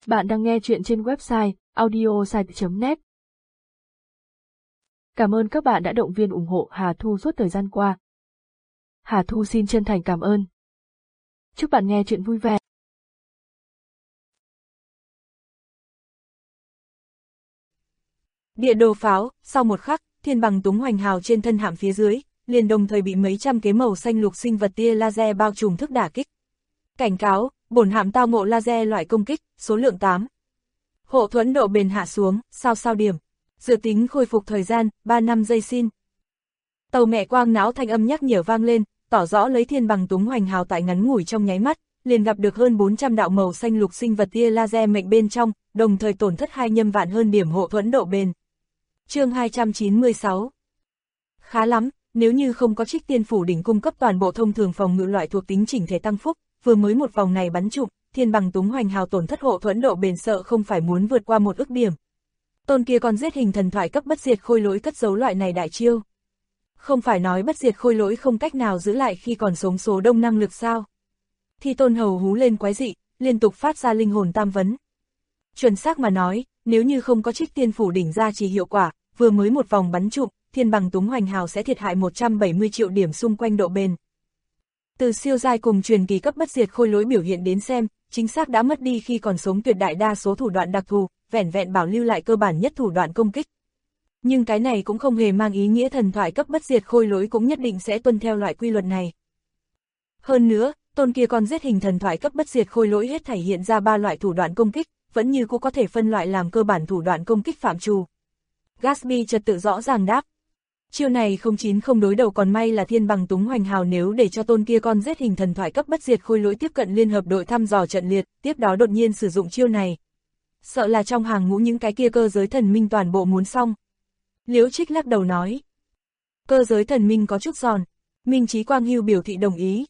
Bạn đang nghe chuyện trên website audiosite.net. Cảm ơn các bạn đã động viên ủng hộ Hà Thu suốt thời gian qua. Hà Thu xin chân thành cảm ơn. Chúc bạn nghe chuyện vui vẻ. Địa đồ pháo, sau một khắc, thiên bằng túng hoành hào trên thân hạm phía dưới, liền đồng thời bị mấy trăm kế màu xanh lục sinh vật tia laser bao trùm thức đả kích. Cảnh cáo, bổn hạm tao ngộ laser loại công kích, số lượng 8. Hộ thuẫn độ bền hạ xuống, sao điểm. Dự tính khôi phục thời gian, 3 năm giây xin. Tàu mẹ quang não thanh âm nhắc nhở vang lên, tỏ rõ lấy thiên bằng túng hoành hào tại ngắn ngủi trong nháy mắt, liền gặp được hơn 400 đạo màu xanh lục sinh vật tia laser mệnh bên trong, đồng thời tổn thất 2 nhâm vạn hơn điểm hộ thuẫn độ bền. Chương 296. Khá lắm, nếu như không có trích tiên phủ đỉnh cung cấp toàn bộ thông thường phòng ngự loại thuộc tính chỉnh thể tăng phúc, vừa mới một vòng này bắn trụm, thiên bằng túng hoành hào tổn thất hộ thuẫn độ bền sợ không phải muốn vượt qua 1 ức điểm. Tôn kia còn giết hình thần thoại cấp bất diệt khôi lỗi cất giấu loại này đại chiêu. Không phải nói bất diệt khôi lỗi không cách nào giữ lại khi còn sống số đông năng lực sao? Thì Tôn Hầu hú lên quái dị, liên tục phát ra linh hồn tam vấn. Chuẩn xác mà nói, nếu như không có trích tiên phủ đỉnh ra chỉ hiệu quả, vừa mới một vòng bắn trụm, thiên bằng túng hoành hào sẽ thiệt hại 170 triệu điểm xung quanh độ bền. Từ siêu giai cùng truyền kỳ cấp bất diệt khôi lỗi biểu hiện đến xem, chính xác đã mất đi khi còn sống tuyệt đại đa số thủ đoạn đặc thù, vẻn vẹn bảo lưu lại cơ bản nhất thủ đoạn công kích. Nhưng cái này cũng không hề mang ý nghĩa thần thoại cấp bất diệt khôi lỗi cũng nhất định sẽ tuân theo loại quy luật này. Hơn nữa, tôn kia còn giết hình thần thoại cấp bất diệt khôi lỗi hết thảy hiện ra 3 loại thủ đoạn công kích, vẫn như cũng có thể phân loại làm cơ bản thủ đoạn công kích phạm trù. Gatsby trật tự rõ ràng đáp. Chiêu này không đối đầu, còn may là thiên bằng túng hoành hào nếu để cho tôn kia con giết hình thần thoại cấp bất diệt khôi lỗi tiếp cận liên hợp đội thăm dò trận liệt, tiếp đó đột nhiên sử dụng chiêu này. Sợ là trong hàng ngũ những cái kia cơ giới thần minh toàn bộ muốn xong. Liễu Trích lắc đầu nói. Cơ giới thần minh có chút giòn, Minh Chí Quang Hưu biểu thị đồng ý.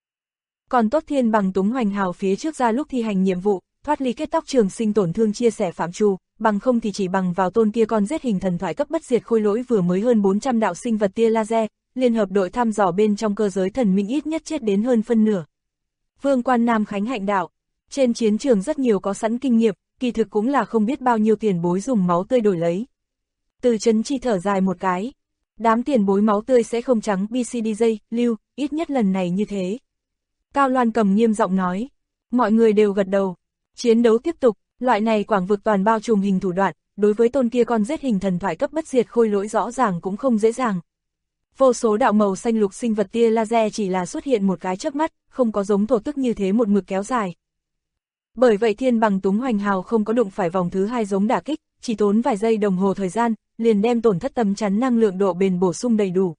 Còn tốt thiên bằng túng hoành hào phía trước ra lúc thi hành nhiệm vụ, thoát ly kết tóc trường sinh tổn thương chia sẻ phạm trù, bằng không thì chỉ bằng vào tôn kia con giết hình thần thoại cấp bất diệt khôi lỗi vừa mới hơn 400 đạo sinh vật tia laser, liên hợp đội thăm dò bên trong cơ giới thần minh ít nhất chết đến hơn phân nửa. Vương Quan Nam Khánh hạnh đạo, trên chiến trường rất nhiều có sẵn kinh nghiệm, kỳ thực cũng là không biết bao nhiêu tiền bối dùng máu tươi đổi lấy. Từ Trấn Chi thở dài một cái, đám tiền bối máu tươi sẽ không trắng BCDJ, lưu, ít nhất lần này như thế. Cao Loan Cầm nghiêm giọng nói, mọi người đều gật đầu, chiến đấu tiếp tục. Loại này quảng vực toàn bao trùm hình thủ đoạn, đối với tôn kia con giết hình thần thoại cấp bất diệt khôi lỗi rõ ràng cũng không dễ dàng. Vô số đạo màu xanh lục sinh vật tia laser chỉ là xuất hiện một cái chớp mắt, không có giống thổ tức như thế một mực kéo dài. Bởi vậy thiên bằng túng hoành hào không có đụng phải vòng thứ 2 giống đả kích, chỉ tốn vài giây đồng hồ thời gian, liền đem tổn thất tấm chắn năng lượng độ bền bổ sung đầy đủ.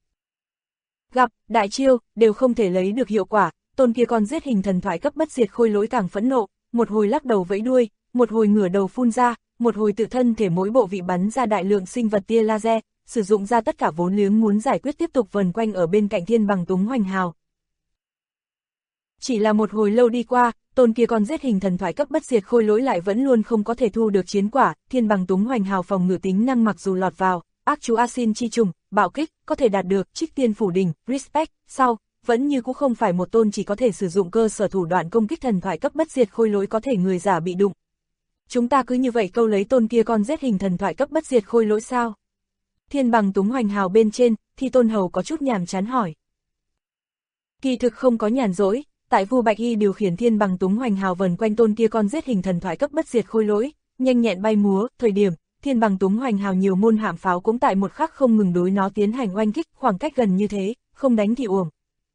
Gặp, đại chiêu, đều không thể lấy được hiệu quả, tôn kia con giết hình thần thoại cấp bất diệt khôi lỗi càng phẫn nộ. Một hồi lắc đầu vẫy đuôi, một hồi ngửa đầu phun ra, một hồi tự thân thể mỗi bộ vị bắn ra đại lượng sinh vật tia laser, sử dụng ra tất cả vốn liếng muốn giải quyết tiếp tục vần quanh ở bên cạnh thiên bằng túng hoành hào. Chỉ là một hồi lâu đi qua, tôn kia con giết hình thần thoại cấp bất diệt khôi lỗi lại vẫn luôn không có thể thu được chiến quả, thiên bằng túng hoành hào phòng ngự tính năng mặc dù lọt vào, ác chú Asin chi trùng, bạo kích, có thể đạt được, trích tiên phủ đỉnh, respect, sau. Vẫn như cũng không phải một tôn chỉ có thể sử dụng cơ sở thủ đoạn công kích thần thoại cấp bất diệt khôi lỗi có thể người giả bị đụng. Chúng ta cứ như vậy câu lấy tôn kia con giết hình thần thoại cấp bất diệt khôi lỗi sao? Thiên bằng túng hoành hào bên trên, thì Tôn Hầu có chút nhàm chán hỏi. Kỳ thực không có nhàn rỗi, tại Vu Bạch Y điều khiển thiên bằng túng hoành hào vần quanh tôn kia con giết hình thần thoại cấp bất diệt khôi lỗi, nhanh nhẹn bay múa, thời điểm, thiên bằng túng hoành hào nhiều môn hạm pháo cũng tại một khắc không ngừng đối nó tiến hành oanh kích, khoảng cách gần như thế, không đánh thì uổng.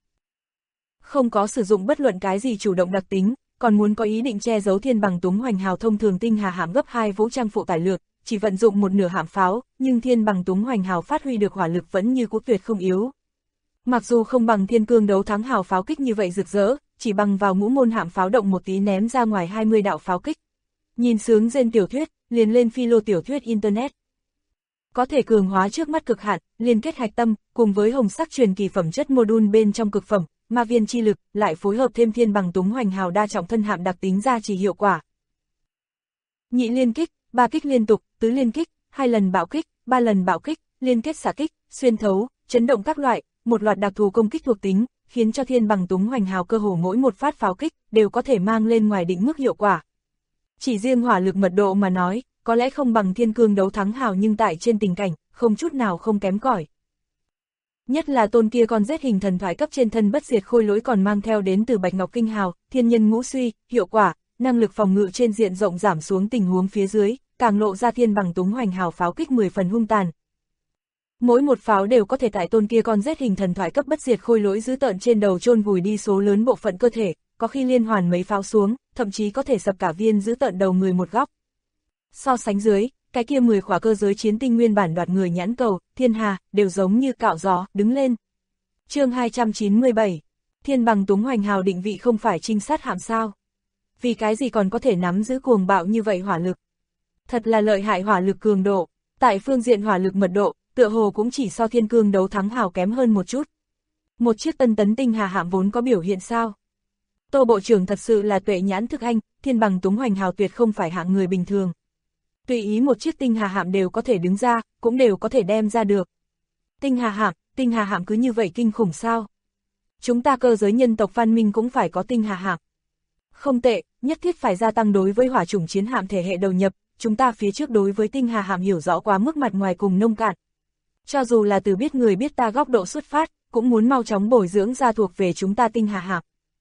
Không có sử dụng bất luận cái gì chủ động đặc tính, còn muốn có ý định che giấu thiên bằng túng hoành hào thông thường tinh hà hạm gấp 2 vũ trang phụ tải lược, chỉ vận dụng một nửa hạm pháo, nhưng thiên bằng túng hoành hào phát huy được hỏa lực vẫn như cũ tuyệt không yếu. Mặc dù không bằng thiên cương đấu thắng hào pháo kích như vậy rực rỡ, chỉ bằng vào ngũ môn hạm pháo động một tí ném ra ngoài 20 đạo pháo kích. Nhìn sướng rên tiểu thuyết, liền lên philo tiểu thuyết internet. Có thể cường hóa trước mắt cực hạn, liên kết hạch tâm, cùng với hồng sắc truyền kỳ phẩm chất module bên trong cực phẩm, ma viên chi lực, lại phối hợp thêm thiên bằng túng hoành hào đa trọng thân hạm đặc tính ra chỉ hiệu quả. Nhị liên kích, 3 kích liên tục, tứ liên kích, 2 lần bạo kích, 3 lần bạo kích, liên kết xả kích, xuyên thấu, chấn động các loại, một loạt đặc thù công kích thuộc tính, khiến cho thiên bằng túng hoành hào cơ hồ mỗi một phát pháo kích đều có thể mang lên ngoài định mức hiệu quả. Chỉ riêng hỏa lực mật độ mà nói, có lẽ không bằng thiên cương đấu thắng hào nhưng tại trên tình cảnh, không chút nào không kém cỏi. Nhất là tôn kia con rết hình thần thoại cấp trên thân bất diệt khôi lỗi còn mang theo đến từ Bạch Ngọc Kinh Hào, thiên nhân ngũ suy, hiệu quả, năng lực phòng ngự trên diện rộng giảm xuống tình huống phía dưới, càng lộ ra thiên bằng túng hoành hào pháo kích 10 phần hung tàn. Mỗi một pháo đều có thể tại tôn kia con rết hình thần thoại cấp bất diệt khôi lỗi dữ tợn trên đầu chôn vùi đi số lớn bộ phận cơ thể, có khi liên hoàn mấy pháo xuống, thậm chí có thể sập cả viên dữ tợn đầu người một góc. So sánh dưới, cái kia 10 khỏa cơ giới chiến tinh nguyên bản đoạt người nhãn cầu, thiên hà, đều giống như cạo gió, đứng lên. Chương 297, thiên bằng túng hoành hào định vị không phải trinh sát hạm sao? Vì cái gì còn có thể nắm giữ cuồng bạo như vậy hỏa lực? Thật là lợi hại hỏa lực cường độ, tại phương diện hỏa lực mật độ, tựa hồ cũng chỉ so thiên cương đấu thắng hào kém hơn một chút. Một chiếc tân tấn tinh hà hạm vốn có biểu hiện sao? Tô Bộ trưởng thật sự là tuệ nhãn thức anh, thiên bằng túng hoành hào tuyệt không phải hạng người bình thường. Tùy ý một chiếc tinh hà hạm đều có thể đứng ra, cũng đều có thể đem ra được. Tinh hà hạm cứ như vậy kinh khủng sao? Chúng ta cơ giới nhân tộc văn minh cũng phải có tinh hà hạm. Không tệ, nhất thiết phải gia tăng đối với hỏa chủng chiến hạm thể hệ đầu nhập, chúng ta phía trước đối với tinh hà hạm hiểu rõ quá mức mặt ngoài cùng nông cạn. Cho dù là từ biết người biết ta góc độ xuất phát, cũng muốn mau chóng bồi dưỡng ra thuộc về chúng ta tinh hà hạm.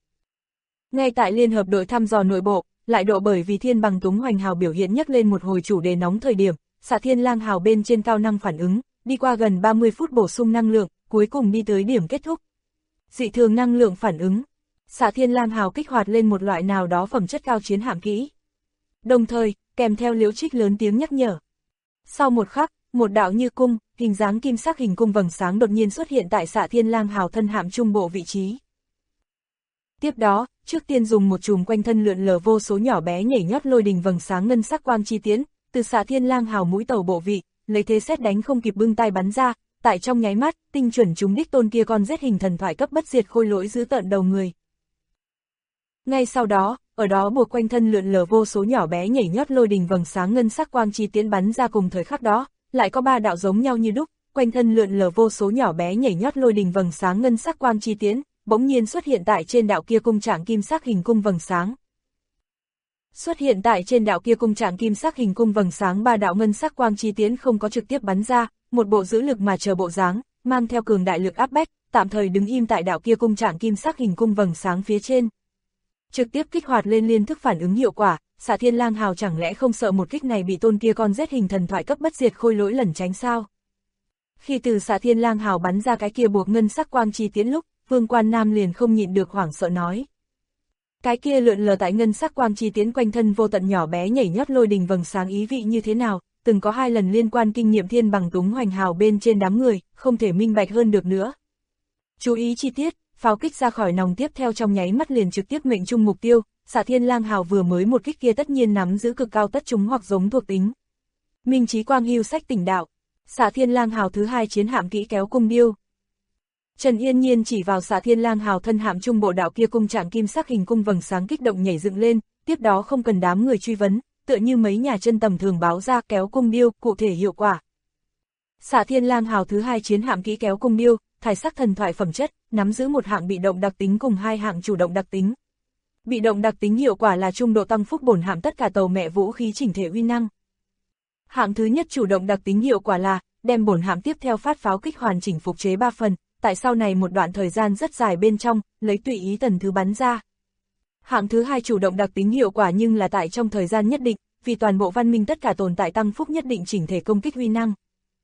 Ngay tại Liên hợp đội thăm dò nội bộ, lại độ bởi vì thiên bằng túng hoành hào biểu hiện nhắc lên một hồi chủ đề nóng thời điểm, xạ thiên lang hào bên trên cao năng phản ứng, đi qua gần 30 phút bổ sung năng lượng, cuối cùng đi tới điểm kết thúc. Dị thường năng lượng phản ứng, xạ thiên lang hào kích hoạt lên một loại nào đó phẩm chất cao chiến hạm kỹ. Đồng thời, kèm theo Liễu Trích lớn tiếng nhắc nhở. Sau một khắc, một đạo như cung, hình dáng kim sắc hình cung vầng sáng đột nhiên xuất hiện tại xạ thiên lang hào thân hạm trung bộ vị trí. Tiếp đó, trước tiên dùng một chùm quanh thân lượn lờ vô số nhỏ bé nhảy nhót lôi đình vầng sáng ngân sắc quang chi tiến, từ xạ thiên lang hào mũi tàu bộ vị, lấy thế sét đánh không kịp bưng tay bắn ra, tại trong nháy mắt, tinh chuẩn trúng đích tôn kia con rết hình thần thoại cấp bất diệt khôi lỗi giữ tợn đầu người. Ngay sau đó, ở đó buộc quanh thân lượn lờ vô số nhỏ bé nhảy nhót lôi đình vầng sáng ngân sắc quang chi tiến bắn ra cùng thời khắc đó, lại có 3 đạo giống nhau như đúc, quanh thân lượn lờ vô số nhỏ bé nhảy nhót lôi đình vầng sáng ngân sắc quang chi tiến, bỗng nhiên xuất hiện tại trên đạo kia cung trạng kim sắc hình cung vầng sáng. Xuất hiện tại trên đạo kia cung trạng kim sắc hình cung vầng sáng 3 đạo ngân sắc quang chi tiến không có trực tiếp bắn ra, một bộ giữ lực mà chờ bộ dáng, mang theo cường đại lực áp bách, tạm thời đứng im tại đạo kia cung trạng kim sắc hình cung vầng sáng phía trên. Trực tiếp kích hoạt lên liên thức phản ứng hiệu quả, xạ thiên lang hào chẳng lẽ không sợ một kích này bị tôn kia con rết hình thần thoại cấp bất diệt khôi lỗi lẩn tránh sao? Khi từ xạ thiên lang hào bắn ra cái kia buộc ngân sắc quang chi tiến lúc, Vương Quan Nam liền không nhịn được hoảng sợ nói. Cái kia lượn lờ tại ngân sắc quang chi tiến quanh thân vô tận nhỏ bé nhảy nhót lôi đình vầng sáng ý vị như thế nào, từng có 2 lần liên quan kinh nghiệm thiên bằng túng hoành hào bên trên đám người, không thể minh bạch hơn được nữa. Chú ý chi tiết, pháo kích ra khỏi nòng tiếp theo trong nháy mắt liền trực tiếp mệnh trung mục tiêu, xạ thiên lang hào vừa mới một kích kia tất nhiên nắm giữ cực cao tất chúng hoặc giống thuộc tính. Minh Chí Quang hưu sách tỉnh đạo, xạ thiên lang hào thứ 2 chiến hạm kỹ kéo cung điêu. Trần Yên Nhiên chỉ vào xạ thiên lang hào thân hạm trung bộ đạo kia cung trạng kim sắc hình cung vầng sáng kích động nhảy dựng lên, tiếp đó không cần đám người truy vấn, tựa như mấy nhà chân tầm thường báo ra kéo cung điêu, cụ thể hiệu quả. Xạ thiên lang hào thứ 2 chiến hạm kỹ kéo cung điêu, thải sắc thần thoại phẩm chất, nắm giữ một hạng bị động đặc tính cùng 2 hạng chủ động đặc tính. Bị động đặc tính hiệu quả là trung độ tăng phúc bổn hạm tất cả tàu mẹ vũ khí chỉnh thể uy năng. Hạng thứ nhất chủ động đặc tính hiệu quả là đem bổn hạm tiếp theo phát pháo kích hoàn chỉnh phục chế 3 phần, tại sau này một đoạn thời gian rất dài bên trong, lấy tùy ý tần thứ bắn ra. Hạng thứ 2 chủ động đặc tính hiệu quả nhưng là tại trong thời gian nhất định, vì toàn bộ văn minh tất cả tồn tại tăng phúc nhất định chỉnh thể công kích uy năng.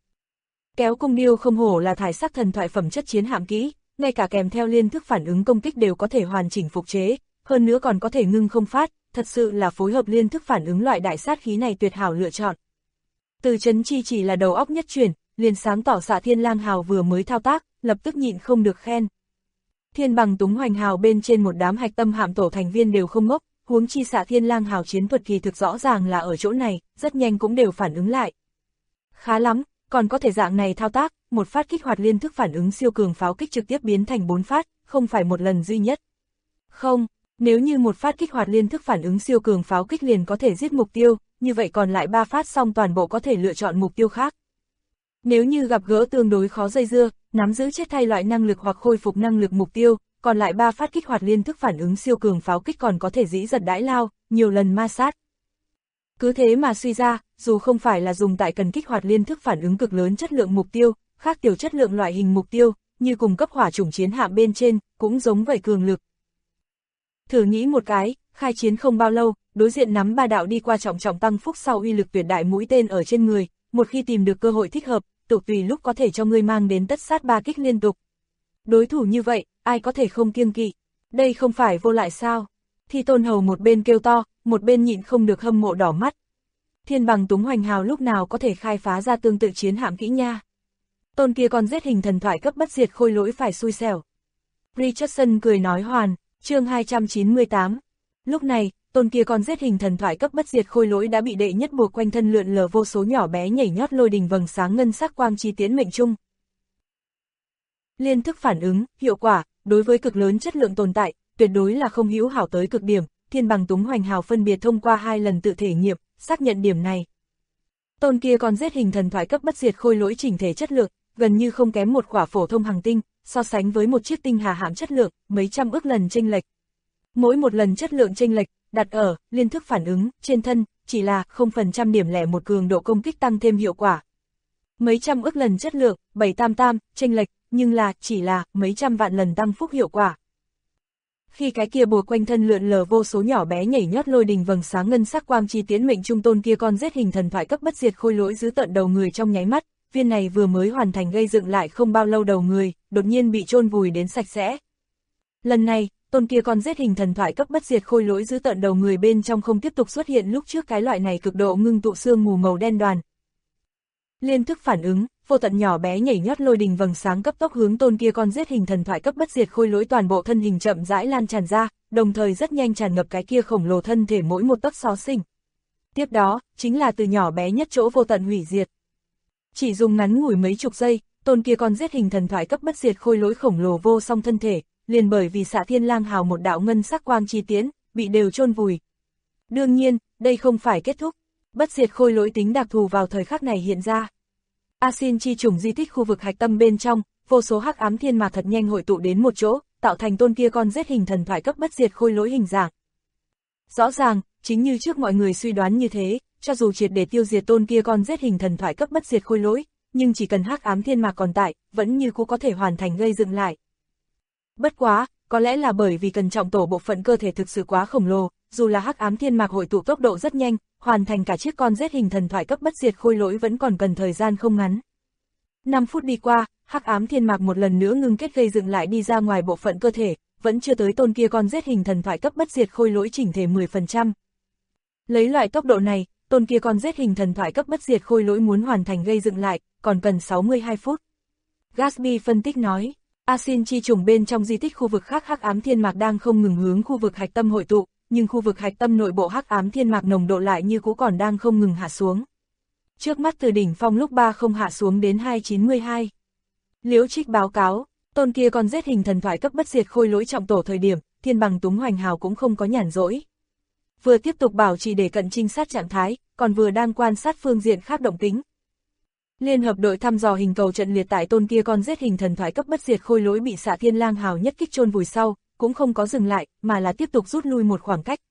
Kéo cung điêu không hổ là thải sắc thần thoại phẩm chất chiến hạm kỹ, ngay cả kèm theo liên thức phản ứng công kích đều có thể hoàn chỉnh phục chế, hơn nữa còn có thể ngưng không phát, thật sự là phối hợp liên thức phản ứng loại đại sát khí này tuyệt hảo lựa chọn. Từ Chấn Chi chỉ là đầu óc nhất chuyển, liền sáng tỏ xạ thiên lang hào vừa mới thao tác, lập tức nhịn không được khen. Thiên bằng túng hoành hào bên trên một đám hạch tâm hạm tổ thành viên đều không ngốc, huống chi xạ thiên lang hào chiến thuật kỳ thực rõ ràng là ở chỗ này, rất nhanh cũng đều phản ứng lại. Khá lắm, còn có thể dạng này thao tác, một phát kích hoạt liên thức phản ứng siêu cường pháo kích trực tiếp biến thành 4 phát, không phải một lần duy nhất. Không, nếu như một phát kích hoạt liên thức phản ứng siêu cường pháo kích liền có thể giết mục tiêu, như vậy còn lại 3 phát xong toàn bộ có thể lựa chọn mục tiêu khác. Nếu như gặp gỡ tương đối khó dây dưa, nắm giữ chết thay loại năng lực hoặc khôi phục năng lực mục tiêu, còn lại 3 phát kích hoạt liên thức phản ứng siêu cường pháo kích còn có thể dĩ giật đãi lao, nhiều lần ma sát. Cứ thế mà suy ra, dù không phải là dùng tại cần kích hoạt liên thức phản ứng cực lớn chất lượng mục tiêu, khác tiểu chất lượng loại hình mục tiêu, như cùng cấp hỏa chủng chiến hạm bên trên, cũng giống vậy cường lực. Thử nghĩ một cái, khai chiến không bao lâu, đối diện nắm 3 đạo đi qua trọng tăng phúc sau uy lực tuyệt đại mũi tên ở trên người, một khi tìm được cơ hội thích hợp, tự tùy lúc có thể cho ngươi mang đến tất sát 3 kích liên tục. Đối thủ như vậy, ai có thể không kiêng kỵ? Đây không phải vô lại sao? Thi Tôn Hầu một bên kêu to, một bên nhịn không được hâm mộ đỏ mắt. Thiên Bằng Túng Hoành Hào lúc nào có thể khai phá ra tương tự chiến hạm kỹ nha. Tôn kia con giết hình thần thoại cấp bất diệt khôi lỗi phải xui xẻo. Richardson cười nói hoàn, chương 298. Lúc này, tôn kia con giết hình thần thoại cấp bất diệt khôi lỗi đã bị đệ nhất buộc quanh thân lượn lờ vô số nhỏ bé nhảy nhót lôi đình vầng sáng ngân sắc quang chi tiến mệnh trung. Liên thức phản ứng, hiệu quả, đối với cực lớn chất lượng tồn tại, tuyệt đối là không hữu hảo tới cực điểm. Thiên Bằng Túng Hoành Hào phân biệt thông qua 2 lần tự thể nghiệm, xác nhận điểm này. Tôn kia con giết hình thần thoại cấp bất diệt khôi lỗi chỉnh thể chất lượng, gần như không kém một quả phổ thông hành tinh, so sánh với một chiếc tinh hà hạm chất lượng, mấy trăm ức lần chênh lệch. Mỗi một lần chất lượng chênh lệch, đặt ở liên thức phản ứng trên thân, chỉ là 0% điểm lẻ một cường độ công kích tăng thêm hiệu quả. Mấy trăm ức lần chất lượng, 788, chênh lệch, nhưng là chỉ là mấy trăm vạn lần tăng phúc hiệu quả. Khi cái kia bùa quanh thân lượn lờ vô số nhỏ bé nhảy nhót lôi đình vầng sáng ngân sắc quang chi tiến mệnh trung tôn kia con giết hình thần thoại cấp bất diệt khôi lỗi giữ tận đầu người trong nháy mắt, viên này vừa mới hoàn thành gây dựng lại không bao lâu đầu người, đột nhiên bị chôn vùi đến sạch sẽ. Lần này, tôn kia con giết hình thần thoại cấp bất diệt khôi lỗi giữ tận đầu người bên trong không tiếp tục xuất hiện lúc trước cái loại này cực độ ngưng tụ xương mù màu đen đoàn. Liên thức phản ứng, vô tận nhỏ bé nhảy nhót lôi đình vầng sáng cấp tốc hướng tôn kia con giết hình thần thoại cấp bất diệt khôi lỗi toàn bộ thân hình chậm rãi lan tràn ra, đồng thời rất nhanh tràn ngập cái kia khổng lồ thân thể mỗi một tấc xó xỉnh. Tiếp đó, chính là từ nhỏ bé nhất chỗ vô tận hủy diệt. Chỉ dùng ngắn ngủi mấy chục giây, tôn kia con giết hình thần thoại cấp bất diệt khôi lỗi khổng lồ vô song thân thể, liền bởi vì xạ thiên lang hào một đạo ngân sắc quang chi tiến, bị đều chôn vùi. Đương nhiên, đây không phải kết thúc, bất diệt khôi lỗi tính đặc thù vào thời khắc này hiện ra. Asin chi trùng di tích khu vực hạch tâm bên trong, vô số hắc ám thiên mạc thật nhanh hội tụ đến một chỗ, tạo thành tôn kia con giết hình thần thoại cấp bất diệt khôi lỗi hình dạng. Rõ ràng, chính như trước mọi người suy đoán như thế, cho dù triệt để tiêu diệt tôn kia con giết hình thần thoại cấp bất diệt khôi lỗi, nhưng chỉ cần hắc ám thiên mạc còn tại, vẫn như cũ có thể hoàn thành gây dựng lại. Bất quá, có lẽ là bởi vì cần trọng tổ bộ phận cơ thể thực sự quá khổng lồ, dù là hắc ám thiên mạc hội tụ tốc độ rất nhanh, hoàn thành cả chiếc con giết hình thần thoại cấp bất diệt khôi lỗi vẫn còn cần thời gian không ngắn. 5 phút đi qua, hắc ám thiên mạc một lần nữa ngưng kết gây dựng lại đi ra ngoài bộ phận cơ thể, vẫn chưa tới tôn kia con giết hình thần thoại cấp bất diệt khôi lỗi chỉnh thể 10%. Lấy loại tốc độ này, tôn kia con giết hình thần thoại cấp bất diệt khôi lỗi muốn hoàn thành gây dựng lại, còn cần 62 phút. Gatsby phân tích nói, Asin chi trùng bên trong di tích khu vực khác hắc ám thiên mạc đang không ngừng hướng khu vực hạch tâm hội tụ, nhưng khu vực hạch tâm nội bộ hắc ám thiên mạc nồng độ lại như cũ còn đang không ngừng hạ xuống. Trước mắt từ đỉnh phong lúc 30 hạ xuống đến 292. Liễu Trích báo cáo, tôn kia con giết hình thần thoại cấp bất diệt khôi lỗi trọng tổ thời điểm, Thiên Bằng Túng Hoành Hào cũng không có nhàn rỗi. Vừa tiếp tục bảo trì để cận trinh sát trạng thái, còn vừa đang quan sát phương diện khác động tĩnh. Liên hợp đội thăm dò hình cầu trận liệt tại tôn kia con giết hình thần thoại cấp bất diệt khôi lỗi bị xạ thiên lang hào nhất kích chôn vùi sau, cũng không có dừng lại, mà là tiếp tục rút lui một khoảng cách.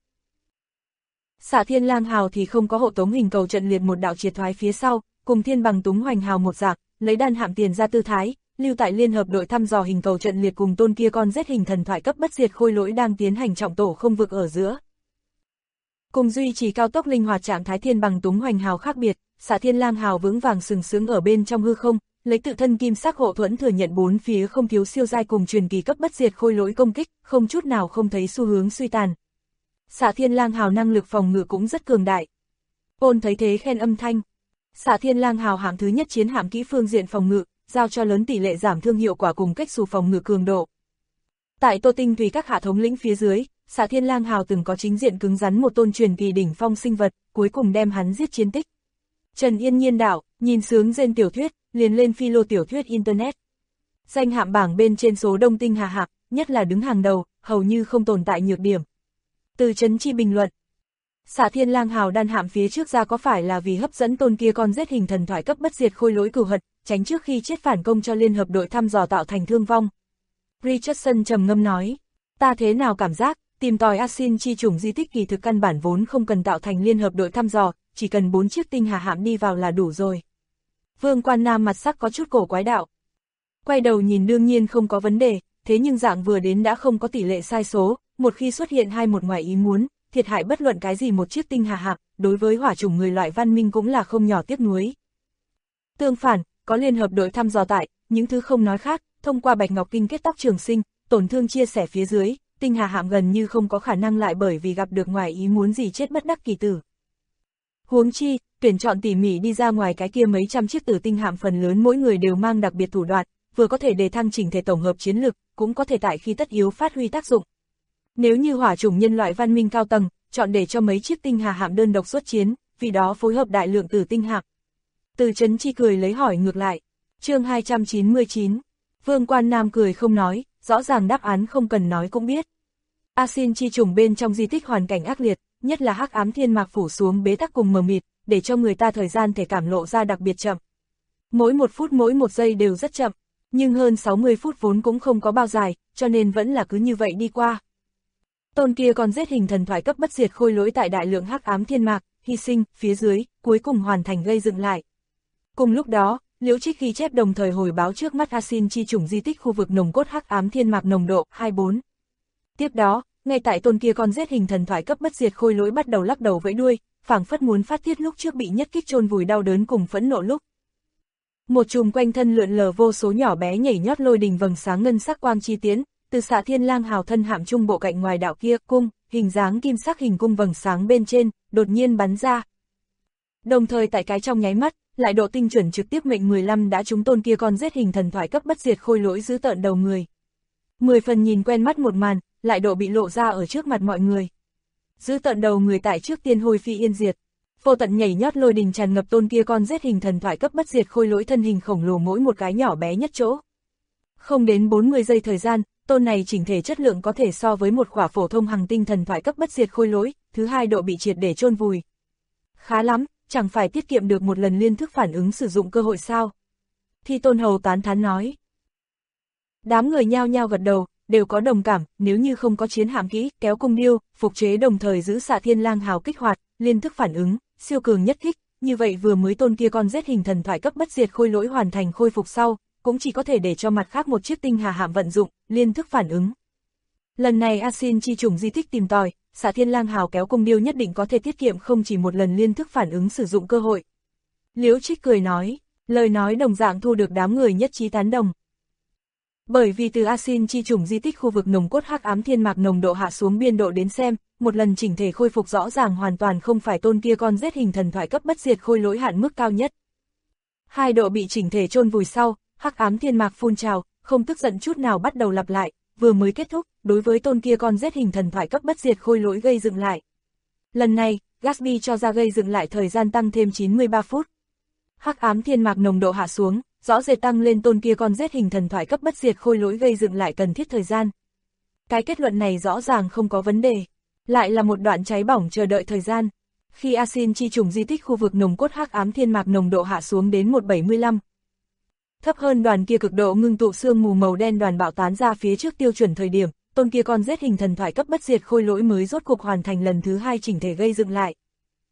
Xạ thiên lang hào thì không có hộ tống hình cầu trận liệt một đạo triệt thoái phía sau, cùng Thiên Bằng Túng Hoành Hào một dạng, lấy đan hạm tiền ra tư thái, lưu tại liên hợp đội thăm dò hình cầu trận liệt cùng tôn kia con giết hình thần thoại cấp bất diệt khôi lỗi đang tiến hành trọng tổ không vực ở giữa. Cùng duy trì cao tốc linh hoạt trạng thái Thiên Bằng Túng Hoành Hào khác biệt, xạ thiên lang hào vững vàng sừng sững ở bên trong hư không, lấy tự thân kim sắc hộ thuẫn thừa nhận bốn phía không thiếu siêu giai cùng truyền kỳ cấp bất diệt khôi lỗi công kích, không chút nào không thấy xu hướng suy tàn. Xạ thiên lang hào năng lực phòng ngự cũng rất cường đại. Ôn thấy thế khen âm thanh. Xạ thiên lang hào hạng thứ nhất chiến hạm kỹ phương diện phòng ngự, giao cho lớn tỷ lệ giảm thương hiệu quả cùng cách xù phòng ngự cường độ. Tại Tô Tinh Thủy các hạ thống lĩnh phía dưới, xạ thiên lang hào từng có chính diện cứng rắn một tôn truyền kỳ đỉnh phong sinh vật, cuối cùng đem hắn giết chiến tích. Trần Yên Nhiên đảo, nhìn sướng rên tiểu thuyết, liền lên phi lô tiểu thuyết Internet. Danh hạm bảng bên trên số đông tinh hà hạc, nhất là đứng hàng đầu, hầu như không tồn tại nhược điểm. Từ Trấn Chi bình luận. Xạ thiên lang hào đan hạm phía trước ra có phải là vì hấp dẫn tôn kia con giết hình thần thoại cấp bất diệt khôi lỗi cửu hận, tránh trước khi chết phản công cho liên hợp đội thăm dò tạo thành thương vong. Richardson trầm ngâm nói, ta thế nào cảm giác, Tìm tòi Asin chi chủng di tích kỳ thực căn bản vốn không cần tạo thành liên hợp đội thăm dò, chỉ cần 4 chiếc tinh hà hạm đi vào là đủ rồi. Vương Quan Nam mặt sắc có chút cổ quái đạo. Quay đầu nhìn đương nhiên không có vấn đề, thế nhưng dạng vừa đến đã không có tỷ lệ sai số, một khi xuất hiện một ngoài ý muốn, thiệt hại bất luận cái gì một chiếc tinh hà hạm, đối với hỏa chủng người loại văn minh cũng là không nhỏ tiếc nuối. Tương phản, có liên hợp đội thăm dò tại, những thứ không nói khác, thông qua Bạch Ngọc Kinh kết tóc trường sinh, tổn thương chia sẻ phía dưới, tinh hà hạm gần như không có khả năng lại bởi vì gặp được ngoài ý muốn gì chết bất đắc kỳ tử. Huống chi, tuyển chọn tỉ mỉ đi ra ngoài cái kia mấy trăm chiếc tử tinh hạm phần lớn mỗi người đều mang đặc biệt thủ đoạn, vừa có thể đề thăng chỉnh thể tổng hợp chiến lực, cũng có thể tại khi tất yếu phát huy tác dụng. Nếu như hỏa chủng nhân loại văn minh cao tầng, chọn để cho mấy chiếc tinh hà hạm đơn độc xuất chiến, vì đó phối hợp đại lượng tử tinh hạm. Từ Chấn Chi cười lấy hỏi ngược lại. Chương 299. Vương Quan Nam cười không nói, rõ ràng đáp án không cần nói cũng biết. Asin chi chủng bên trong di tích hoàn cảnh ác liệt, nhất là hắc ám thiên mạc phủ xuống bế tắc cùng mờ mịt, để cho người ta thời gian thể cảm lộ ra đặc biệt chậm. Mỗi một phút mỗi một giây đều rất chậm, nhưng hơn 60 phút vốn cũng không có bao dài, cho nên vẫn là cứ như vậy đi qua. Tôn kia còn giết hình thần thoại cấp bất diệt khôi lỗi tại đại lượng hắc ám thiên mạc, hy sinh, phía dưới, cuối cùng hoàn thành gây dựng lại. Cùng lúc đó, Liễu Trích ghi chép đồng thời hồi báo trước mắt Asin chi chủng di tích khu vực nồng cốt hắc ám thiên mạc nồng độ 24. Tiếp đó, ngay tại tôn kia con giết hình thần thoại cấp bất diệt khôi lỗi bắt đầu lắc đầu vẫy đuôi, phảng phất muốn phát tiết lúc trước bị nhất kích chôn vùi đau đớn cùng phẫn nộ lúc. Một chùm quanh thân lượn lờ vô số nhỏ bé nhảy nhót lôi đình vầng sáng ngân sắc quang chi tiến, từ Xạ Thiên Lang Hào thân hạm trung bộ cạnh ngoài đạo kia cung, hình dáng kim sắc hình cung vầng sáng bên trên, đột nhiên bắn ra. Đồng thời tại cái trong nháy mắt, lại độ tinh chuẩn trực tiếp mệnh 15 đã trúng tôn kia con giết hình thần thoại cấp bất diệt khôi lỗi giữ tợn đầu người. 10 phần nhìn quen mắt một màn, lại độ bị lộ ra ở trước mặt mọi người. Giữ tợn đầu người tại trước tiên hồi phi yên diệt. Vô tận nhảy nhót lôi đình tràn ngập tôn kia con giết hình thần thoại cấp bất diệt khôi lỗi thân hình khổng lồ mỗi một cái nhỏ bé nhất chỗ. Không đến 40 giây thời gian, tôn này chỉnh thể chất lượng có thể so với một khỏa phổ thông hành tinh thần thoại cấp bất diệt khôi lỗi, thứ hai độ bị triệt để chôn vùi. Khá lắm, chẳng phải tiết kiệm được một lần liên thức phản ứng sử dụng cơ hội sao? Thi Tôn Hầu tán thán nói. Đám người nhao nhao gật đầu, đều có đồng cảm, nếu như không có chiến hạm kỹ, kéo cung điêu, phục chế đồng thời giữ Xạ Thiên Lang Hào kích hoạt, liên thức phản ứng, siêu cường nhất kích, như vậy vừa mới tôn kia con giết hình thần thoại cấp bất diệt khôi lỗi hoàn thành khôi phục sau, cũng chỉ có thể để cho mặt khác một chiếc tinh hà hạm vận dụng, liên thức phản ứng. Lần này Asin chi chủng di tích tìm tòi, Xạ Thiên Lang Hào kéo cung điêu nhất định có thể tiết kiệm không chỉ một lần liên thức phản ứng sử dụng cơ hội. Liễu Trích cười nói, lời nói đồng dạng thu được đám người nhất trí tán đồng. Bởi vì từ Asin chi chủng di tích khu vực nồng cốt hắc ám thiên mạc nồng độ hạ xuống biên độ đến xem, một lần chỉnh thể khôi phục rõ ràng hoàn toàn không phải tôn kia con giết hình thần thoại cấp bất diệt khôi lỗi hạn mức cao nhất. Hai độ bị chỉnh thể chôn vùi sau, hắc ám thiên mạc phun trào, không tức giận chút nào bắt đầu lặp lại, vừa mới kết thúc, đối với tôn kia con giết hình thần thoại cấp bất diệt khôi lỗi gây dựng lại. Lần này, Gatsby cho ra gây dựng lại thời gian tăng thêm 93 phút. Hắc ám thiên mạc nồng độ hạ xuống, rõ rệt tăng lên tôn kia con giết hình thần thoại cấp bất diệt khôi lỗi gây dựng lại cần thiết thời gian. Cái kết luận này rõ ràng không có vấn đề, lại là một đoạn cháy bỏng chờ đợi thời gian. Khi Asin chi chủng di tích khu vực nồng cốt hắc ám thiên mạc nồng độ hạ xuống đến 175. Thấp hơn đoàn kia cực độ ngưng tụ sương mù màu đen đoàn bạo tán ra phía trước tiêu chuẩn thời điểm, tôn kia con giết hình thần thoại cấp bất diệt khôi lỗi mới rốt cuộc hoàn thành lần thứ hai chỉnh thể gây dựng lại.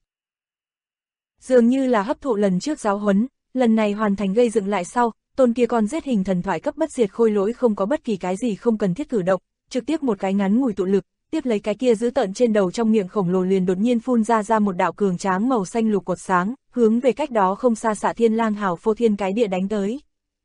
Dường như là hấp thụ lần trước giáo huấn, lần này hoàn thành gây dựng lại sau, tôn kia con giết hình thần thoại cấp bất diệt khôi lỗi không có bất kỳ cái gì không cần thiết cử động, trực tiếp một cái ngắn ngủi tụ lực, tiếp lấy cái kia giữ tợn trên đầu trong miệng khổng lồ liền đột nhiên phun ra một đạo cường tráng màu xanh lục cột sáng, hướng về cách đó không xa Xạ Thiên Lang Hào phô thiên cái địa đánh tới.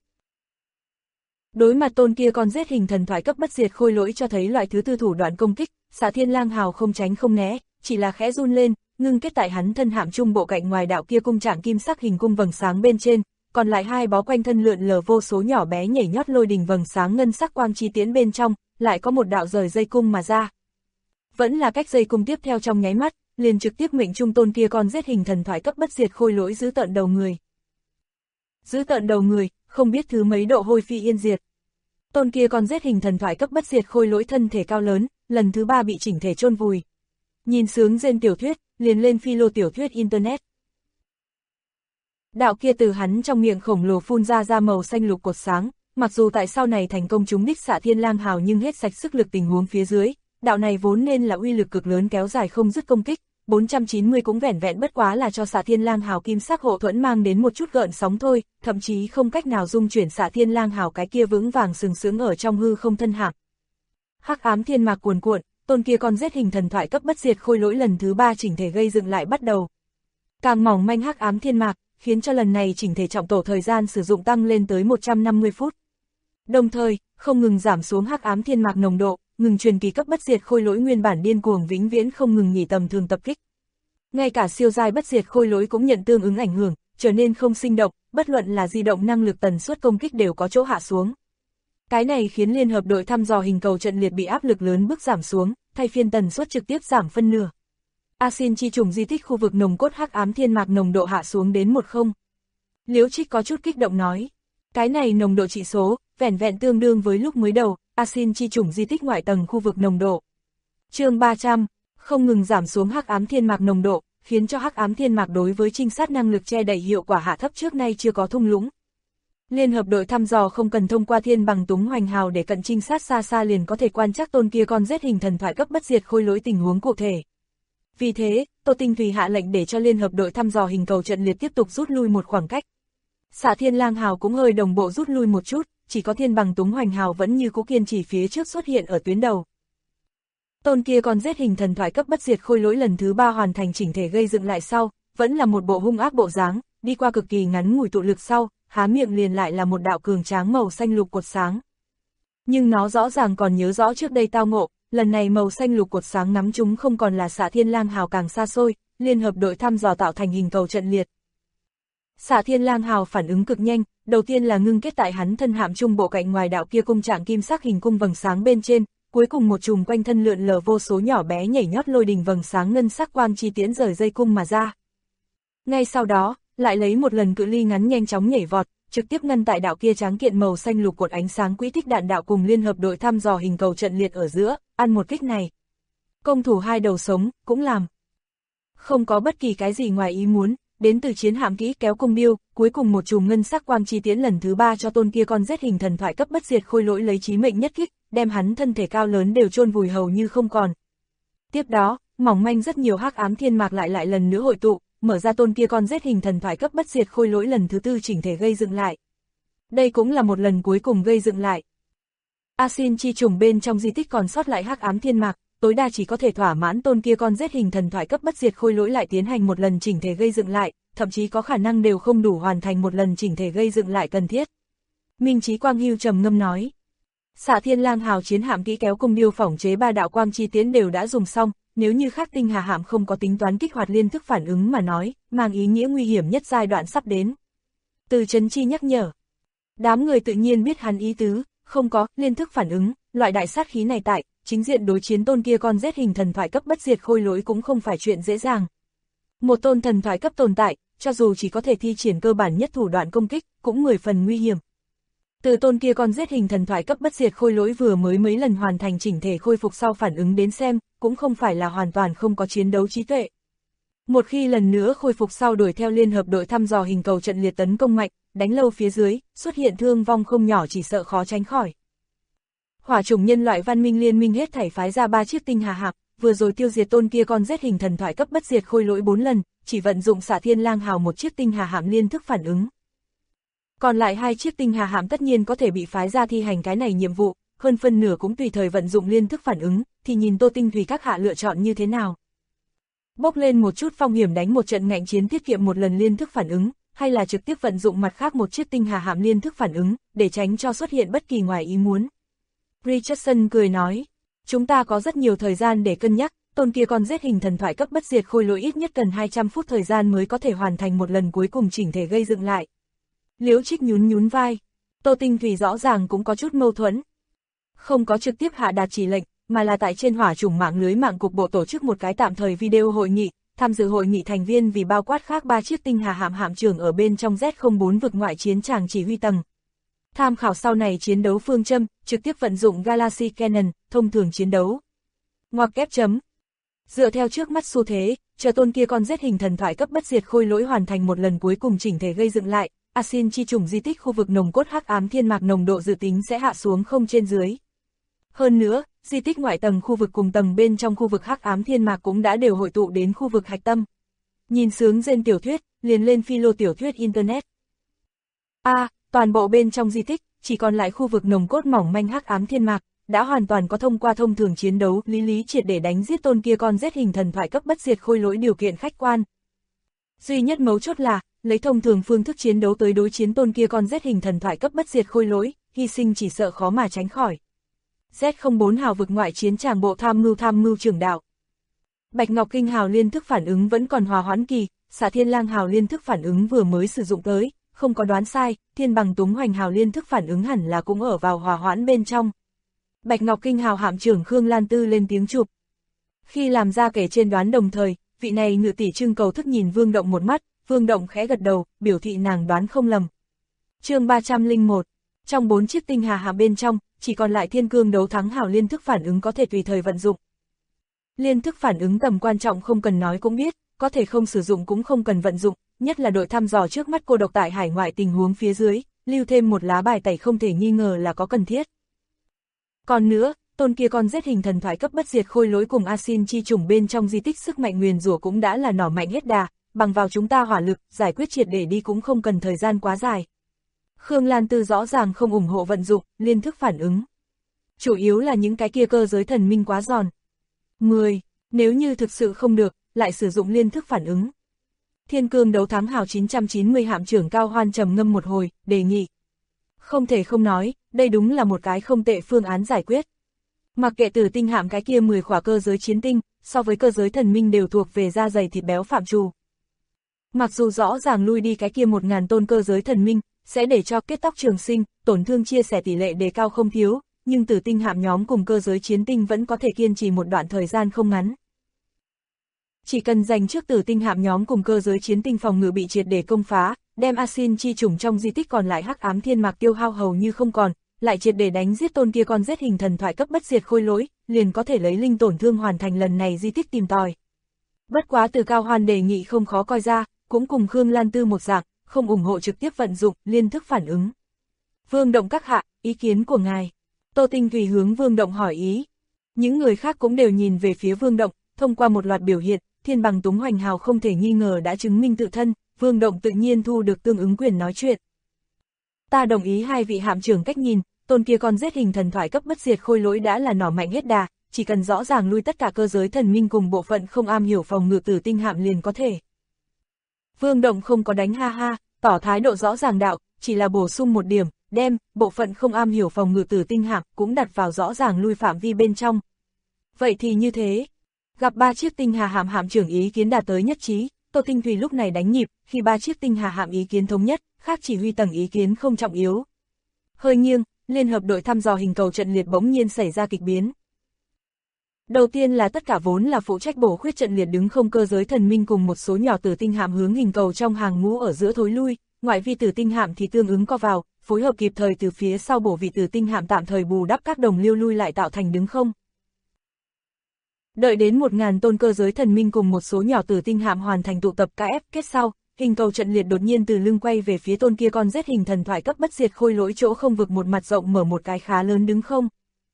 Đối mặt tôn kia con giết hình thần thoại cấp bất diệt khôi lỗi cho thấy loại thứ tư thủ đoạn công kích, Xạ Thiên Lang Hào không tránh không né, chỉ là khẽ run lên, ngưng kết tại hắn thân hạm trung bộ cạnh ngoài đạo kia cung trạng kim sắc hình cung vầng sáng bên trên, còn lại hai bó quanh thân lượn lờ vô số nhỏ bé nhảy nhót lôi đình vầng sáng ngân sắc quang chi tiến bên trong, lại có một đạo rời dây cung mà ra. Vẫn là cách dây cung tiếp theo trong nháy mắt, liền trực tiếp mệnh trung tôn kia con giết hình thần thoại cấp bất diệt khôi lỗi giữ tợn đầu người. Giữ tợn đầu người, không biết thứ mấy độ hôi phi yên diệt. Tôn kia con giết hình thần thoại cấp bất diệt khôi lỗi thân thể cao lớn, lần thứ ba bị chỉnh thể chôn vùi. Nhìn sướng rên tiểu thuyết, liền lên philo tiểu thuyết internet. Đạo kia từ hắn trong miệng khổng lồ phun ra màu xanh lục cột sáng, mặc dù tại sau này thành công trúng đích Xạ Thiên Lang Hào nhưng hết sạch sức lực tình huống phía dưới, đạo này vốn nên là uy lực cực lớn kéo dài không dứt công kích, 490 cũng vẻn vẹn bất quá là cho Xạ Thiên Lang Hào kim sắc hộ thuẫn mang đến một chút gợn sóng thôi, thậm chí không cách nào dung chuyển Xạ Thiên Lang Hào cái kia vững vàng sừng sững ở trong hư không thân hạm. Hắc ám thiên mạc cuồn cuộn, tôn kia con giết hình thần thoại cấp bất diệt khôi lỗi lần thứ 3 chỉnh thể gây dựng lại bắt đầu. Càng mỏng manh hắc ám thiên mạc, khiến cho lần này chỉnh thể trọng tổ thời gian sử dụng tăng lên tới 150 phút. Đồng thời, không ngừng giảm xuống hắc ám thiên mạc nồng độ, ngừng truyền kỳ cấp bất diệt khôi lỗi nguyên bản điên cuồng vĩnh viễn không ngừng nghỉ tầm thường tập kích. Ngay cả siêu giai bất diệt khôi lỗi cũng nhận tương ứng ảnh hưởng, trở nên không sinh động, bất luận là di động năng lực tần suất công kích đều có chỗ hạ xuống. Cái này khiến liên hợp đội thăm dò hình cầu trận liệt bị áp lực lớn bước giảm xuống, thay phiên tần suất trực tiếp giảm phân nửa. Asin chi trùng di tích khu vực nồng cốt hắc ám thiên mạc nồng độ hạ xuống đến 10. Liễu Trích có chút kích động nói, cái này nồng độ trị số, vẻn vẹn tương đương với lúc mới đầu, Asin chi trùng di tích ngoại tầng khu vực nồng độ. Chương 300, không ngừng giảm xuống hắc ám thiên mạc nồng độ, khiến cho hắc ám thiên mạc đối với trinh sát năng lực che đậy hiệu quả hạ thấp trước nay chưa có thung lũng. Liên hợp đội thăm dò không cần thông qua thiên bằng túng hoành hào để cận trinh sát xa xa liền có thể quan trắc tôn kia con giết hình thần thoại cấp bất diệt khôi lỗi tình huống cụ thể. Vì thế, Tô Tinh Thùy hạ lệnh để cho liên hợp đội thăm dò hình cầu trận liệt tiếp tục rút lui một khoảng cách. Xạ Thiên Lang Hào cũng hơi đồng bộ rút lui một chút, chỉ có thiên bằng túng hoành hào vẫn như cũ kiên trì phía trước xuất hiện ở tuyến đầu. Tôn kia con giết hình thần thoại cấp bất diệt khôi lỗi lần thứ 3 hoàn thành chỉnh thể gây dựng lại sau, vẫn là một bộ hung ác bộ dáng, đi qua cực kỳ ngắn ngủi tụ lực sau, há miệng liền lại là một đạo cường tráng màu xanh lục cột sáng. Nhưng nó rõ ràng còn nhớ rõ trước đây tao ngộ, lần này màu xanh lục cột sáng nắm chúng không còn là Xạ Thiên Lang Hào càng xa xôi, liên hợp đội thăm dò tạo thành hình cầu trận liệt. Xạ Thiên Lang Hào phản ứng cực nhanh, đầu tiên là ngưng kết tại hắn thân hạm trung bộ cạnh ngoài đạo kia cung trạng kim sắc hình cung vầng sáng bên trên, cuối cùng một chùm quanh thân lượn lờ vô số nhỏ bé nhảy nhót lôi đình vầng sáng ngân sắc quang chi tiễn rời dây cung mà ra. Ngay sau đó, lại lấy một lần cự ly ngắn nhanh chóng nhảy vọt, trực tiếp ngăn tại đạo kia tráng kiện màu xanh lục cột ánh sáng quỹ tích đạn đạo cùng liên hợp đội thăm dò hình cầu trận liệt ở giữa, ăn một kích này. Công thủ hai đầu sống, cũng làm. Không có bất kỳ cái gì ngoài ý muốn, đến từ chiến hạm kỹ kéo cung điêu, cuối cùng một chùm ngân sắc quang chi tiễn lần thứ 3 cho tôn kia con giết hình thần thoại cấp bất diệt khôi lỗi lấy chí mệnh nhất kích, đem hắn thân thể cao lớn đều chôn vùi hầu như không còn. Tiếp đó, mỏng manh rất nhiều hắc ám thiên mạc lại lần nữa hội tụ, mở ra tôn kia con giết hình thần thoại cấp bất diệt khôi lỗi lần thứ 4 chỉnh thể gây dựng lại. Đây cũng là một lần cuối cùng gây dựng lại. Asin chi trùng bên trong di tích còn sót lại hắc ám thiên mạc, tối đa chỉ có thể thỏa mãn tôn kia con giết hình thần thoại cấp bất diệt khôi lỗi lại tiến hành một lần chỉnh thể gây dựng lại, thậm chí có khả năng đều không đủ hoàn thành một lần chỉnh thể gây dựng lại cần thiết. Minh Chí Quang Hưu trầm ngâm nói. Xạ Thiên Lang Hào chiến hạm kỹ kéo cung điêu phỏng chế 3 đạo quang chi tiễn đều đã dùng xong, nếu như Khắc Tinh Hà hạm không có tính toán kích hoạt liên thức phản ứng mà nói, mang ý nghĩa nguy hiểm nhất giai đoạn sắp đến. Từ Trấn Chi nhắc nhở. Đám người tự nhiên biết hắn ý tứ, không có liên thức phản ứng, loại đại sát khí này tại chính diện đối chiến tôn kia con giết hình thần thoại cấp bất diệt khôi lỗi cũng không phải chuyện dễ dàng. Một tôn thần thoại cấp tồn tại, cho dù chỉ có thể thi triển cơ bản nhất thủ đoạn công kích, cũng 10 phần nguy hiểm. Từ tôn kia con giết hình thần thoại cấp bất diệt khôi lỗi vừa mới mấy lần hoàn thành chỉnh thể khôi phục sau phản ứng đến xem, cũng không phải là hoàn toàn không có chiến đấu trí tuệ. Một khi lần nữa khôi phục sau đuổi theo liên hợp đội thăm dò hình cầu trận liệt tấn công mạnh, đánh lâu phía dưới, xuất hiện thương vong không nhỏ chỉ sợ khó tránh khỏi. Hỏa chủng nhân loại văn minh liên minh hết thảy phái ra 3 chiếc tinh hà hạm, vừa rồi tiêu diệt tôn kia con giết hình thần thoại cấp bất diệt khôi lỗi 4 lần, chỉ vận dụng Xạ Thiên Lang Hào một chiếc tinh hà hạm liên thức phản ứng. Còn lại 2 chiếc tinh hà hạm tất nhiên có thể bị phái ra thi hành cái này nhiệm vụ, hơn phân nửa cũng tùy thời vận dụng liên thức phản ứng, thì nhìn Tô Tinh Thùy các hạ lựa chọn như thế nào. Bốc lên một chút phong hiểm đánh một trận ngạnh chiến tiết kiệm một lần liên thức phản ứng, hay là trực tiếp vận dụng mặt khác một chiếc tinh hà hạm liên thức phản ứng, để tránh cho xuất hiện bất kỳ ngoài ý muốn. Richardson cười nói, chúng ta có rất nhiều thời gian để cân nhắc, tôn kia con giết hình thần thoại cấp bất diệt khôi lỗi ít nhất cần 200 phút thời gian mới có thể hoàn thành một lần cuối cùng chỉnh thể gây dựng lại. Liễu Trích nhún vai, Tô Tinh Thùy rõ ràng cũng có chút mâu thuẫn. Không có trực tiếp hạ đạt chỉ lệnh, mà là tại trên hỏa chủng mạng lưới mạng cục bộ tổ chức một cái tạm thời video hội nghị, tham dự hội nghị thành viên vì bao quát khác 3 chiếc tinh hà hạm hạm trưởng ở bên trong Z04 vực ngoại chiến tràng chỉ huy tầng. Tham khảo sau này chiến đấu phương châm, trực tiếp vận dụng Galaxy Cannon, thông thường chiến đấu. Ngoặc kép chấm. Dựa theo trước mắt xu thế, chờ tôn kia con giết hình thần thoại cấp bất diệt khôi lỗi hoàn thành một lần cuối cùng chỉnh thể gây dựng lại, Asin chi trùng di tích khu vực nồng cốt hắc ám thiên mạc nồng độ dự tính sẽ hạ xuống không trên dưới. Hơn nữa, di tích ngoại tầng khu vực cùng tầng bên trong khu vực hắc ám thiên mạc cũng đã đều hội tụ đến khu vực hạch tâm. Nhìn sướng trên tiểu thuyết, liền lên philo tiểu thuyết Internet. Toàn bộ bên trong di tích, chỉ còn lại khu vực nồng cốt mỏng manh hắc ám thiên mạc, đã hoàn toàn có thông qua thông thường chiến đấu lý triệt để đánh giết tôn kia con rết hình thần thoại cấp bất diệt khôi lỗi điều kiện khách quan. Duy nhất mấu chốt là, lấy thông thường phương thức chiến đấu tới đối chiến tôn kia con rết hình thần thoại cấp bất diệt khôi lỗi, hy sinh chỉ sợ khó mà tránh khỏi. Z04 hào vực ngoại chiến tràng bộ tham mưu trưởng đạo. Bạch Ngọc Kinh hào liên thức phản ứng vẫn còn hòa hoãn kỳ, Xạ Thiên Lang hào liên thức phản ứng vừa mới sử dụng tới, không có đoán sai, Thiên Bằng Túng Hoành hào liên thức phản ứng hẳn là cũng ở vào hòa hoãn bên trong. Bạch Ngọc Kinh hào hạm trưởng Khương Lan Tư lên tiếng chụp. Khi làm ra kể trên đoán đồng thời, vị này ngự tỷ trưng cầu thức nhìn Vương Động một mắt, Vương Động khẽ gật đầu, biểu thị nàng đoán không lầm. Chương 301, trong 4 chiếc tinh hà hạm bên trong, chỉ còn lại Thiên Cương Đấu Thắng hào liên thức phản ứng có thể tùy thời vận dụng. Liên thức phản ứng tầm quan trọng không cần nói cũng biết, có thể không sử dụng cũng không cần vận dụng, nhất là đội thăm dò trước mắt cô độc tại hải ngoại tình huống phía dưới, lưu thêm một lá bài tẩy không thể nghi ngờ là có cần thiết. Còn nữa, tôn kia con rết hình thần thoại cấp bất diệt khôi lỗi cùng Asin chi chủng bên trong di tích sức mạnh nguyền rủa cũng đã là nỏ mạnh hết đà, bằng vào chúng ta hỏa lực, giải quyết triệt để đi cũng không cần thời gian quá dài. Khương Lan Tư rõ ràng không ủng hộ vận dụng, liên thức phản ứng. Chủ yếu là những cái kia cơ giới thần minh quá giòn. 10. Nếu như thực sự không được, lại sử dụng liên thức phản ứng. Thiên Cương Đấu Thắng hào 990 hạm trưởng Cao Hoan trầm ngâm một hồi, đề nghị. Không thể không nói, đây đúng là một cái không tệ phương án giải quyết. Mặc kệ Tử Tinh hạm cái kia 10 khỏa cơ giới chiến tinh, so với cơ giới thần minh đều thuộc về da dày thịt béo phạm trù. Mặc dù rõ ràng lui đi cái kia 1000 tôn cơ giới thần minh, sẽ để cho kết tóc trường sinh, tổn thương chia sẻ tỷ lệ đề cao không thiếu, nhưng Tử Tinh hạm nhóm cùng cơ giới chiến tinh vẫn có thể kiên trì một đoạn thời gian không ngắn. Chỉ cần dành trước Tử Tinh hạm nhóm cùng cơ giới chiến tinh phòng ngự bị triệt để công phá, đem Asin chi chủng trong di tích còn lại hắc ám thiên mạc tiêu hao hầu như không còn, lại triệt để đánh giết tôn kia con rết hình thần thoại cấp bất diệt khôi lỗi, liền có thể lấy linh tổn thương hoàn thành lần này di tích tìm tòi. Bất quá từ Cao Hoan đề nghị không khó coi ra, cũng cùng Khương Lan Tư một dạng, không ủng hộ trực tiếp vận dụng liên thức phản ứng. Vương Động các hạ, ý kiến của ngài. Tô Tinh Thủy hướng Vương Động hỏi ý. Những người khác cũng đều nhìn về phía Vương Động, thông qua một loạt biểu hiện, Thiên Bằng Túng Hoành hào không thể nghi ngờ đã chứng minh tự thân, Vương Động tự nhiên thu được tương ứng quyền nói chuyện. Ta đồng ý hai vị hạm trưởng cách nhìn, tôn kia con rết hình thần thoại cấp bất diệt khôi lỗi đã là nỏ mạnh hết đà, chỉ cần rõ ràng lui tất cả cơ giới thần minh cùng bộ phận không am hiểu phòng ngự Tử Tinh hạm liền có thể. Vương Động không có đánh ha ha, tỏ thái độ rõ ràng đạo, chỉ là bổ sung một điểm, đem bộ phận không am hiểu phòng ngự Tử Tinh hạm cũng đặt vào rõ ràng lui phạm vi bên trong. Vậy thì như thế, gặp 3 chiếc tinh hà hạm hạm trưởng ý kiến đạt tới nhất trí, Tô Tinh Thủy lúc này đánh nhịp, khi 3 chiếc tinh hà hạm ý kiến thống nhất, khác chỉ huy tầng ý kiến không trọng yếu. Hơi nghiêng, liên hợp đội thăm dò hình cầu trận liệt bỗng nhiên xảy ra kịch biến. Đầu tiên là tất cả vốn là phụ trách bổ khuyết trận liệt đứng không cơ giới thần minh cùng một số nhỏ Tử Tinh hạm hướng hình cầu trong hàng ngũ ở giữa thối lui, ngoại vi Tử Tinh hạm thì tương ứng co vào, phối hợp kịp thời từ phía sau bổ vị Tử Tinh hạm tạm thời bù đắp các đồng liêu lui lại tạo thành đứng không. Đợi đến 1000 tôn cơ giới thần minh cùng một số nhỏ Tử Tinh hạm hoàn thành tụ tập KF kết sau, hình cầu trận liệt đột nhiên từ lưng quay về phía tôn kia con rết hình thần thoại cấp bất diệt khôi lỗi chỗ không vực một mặt rộng mở một cái khá lớn đứng không.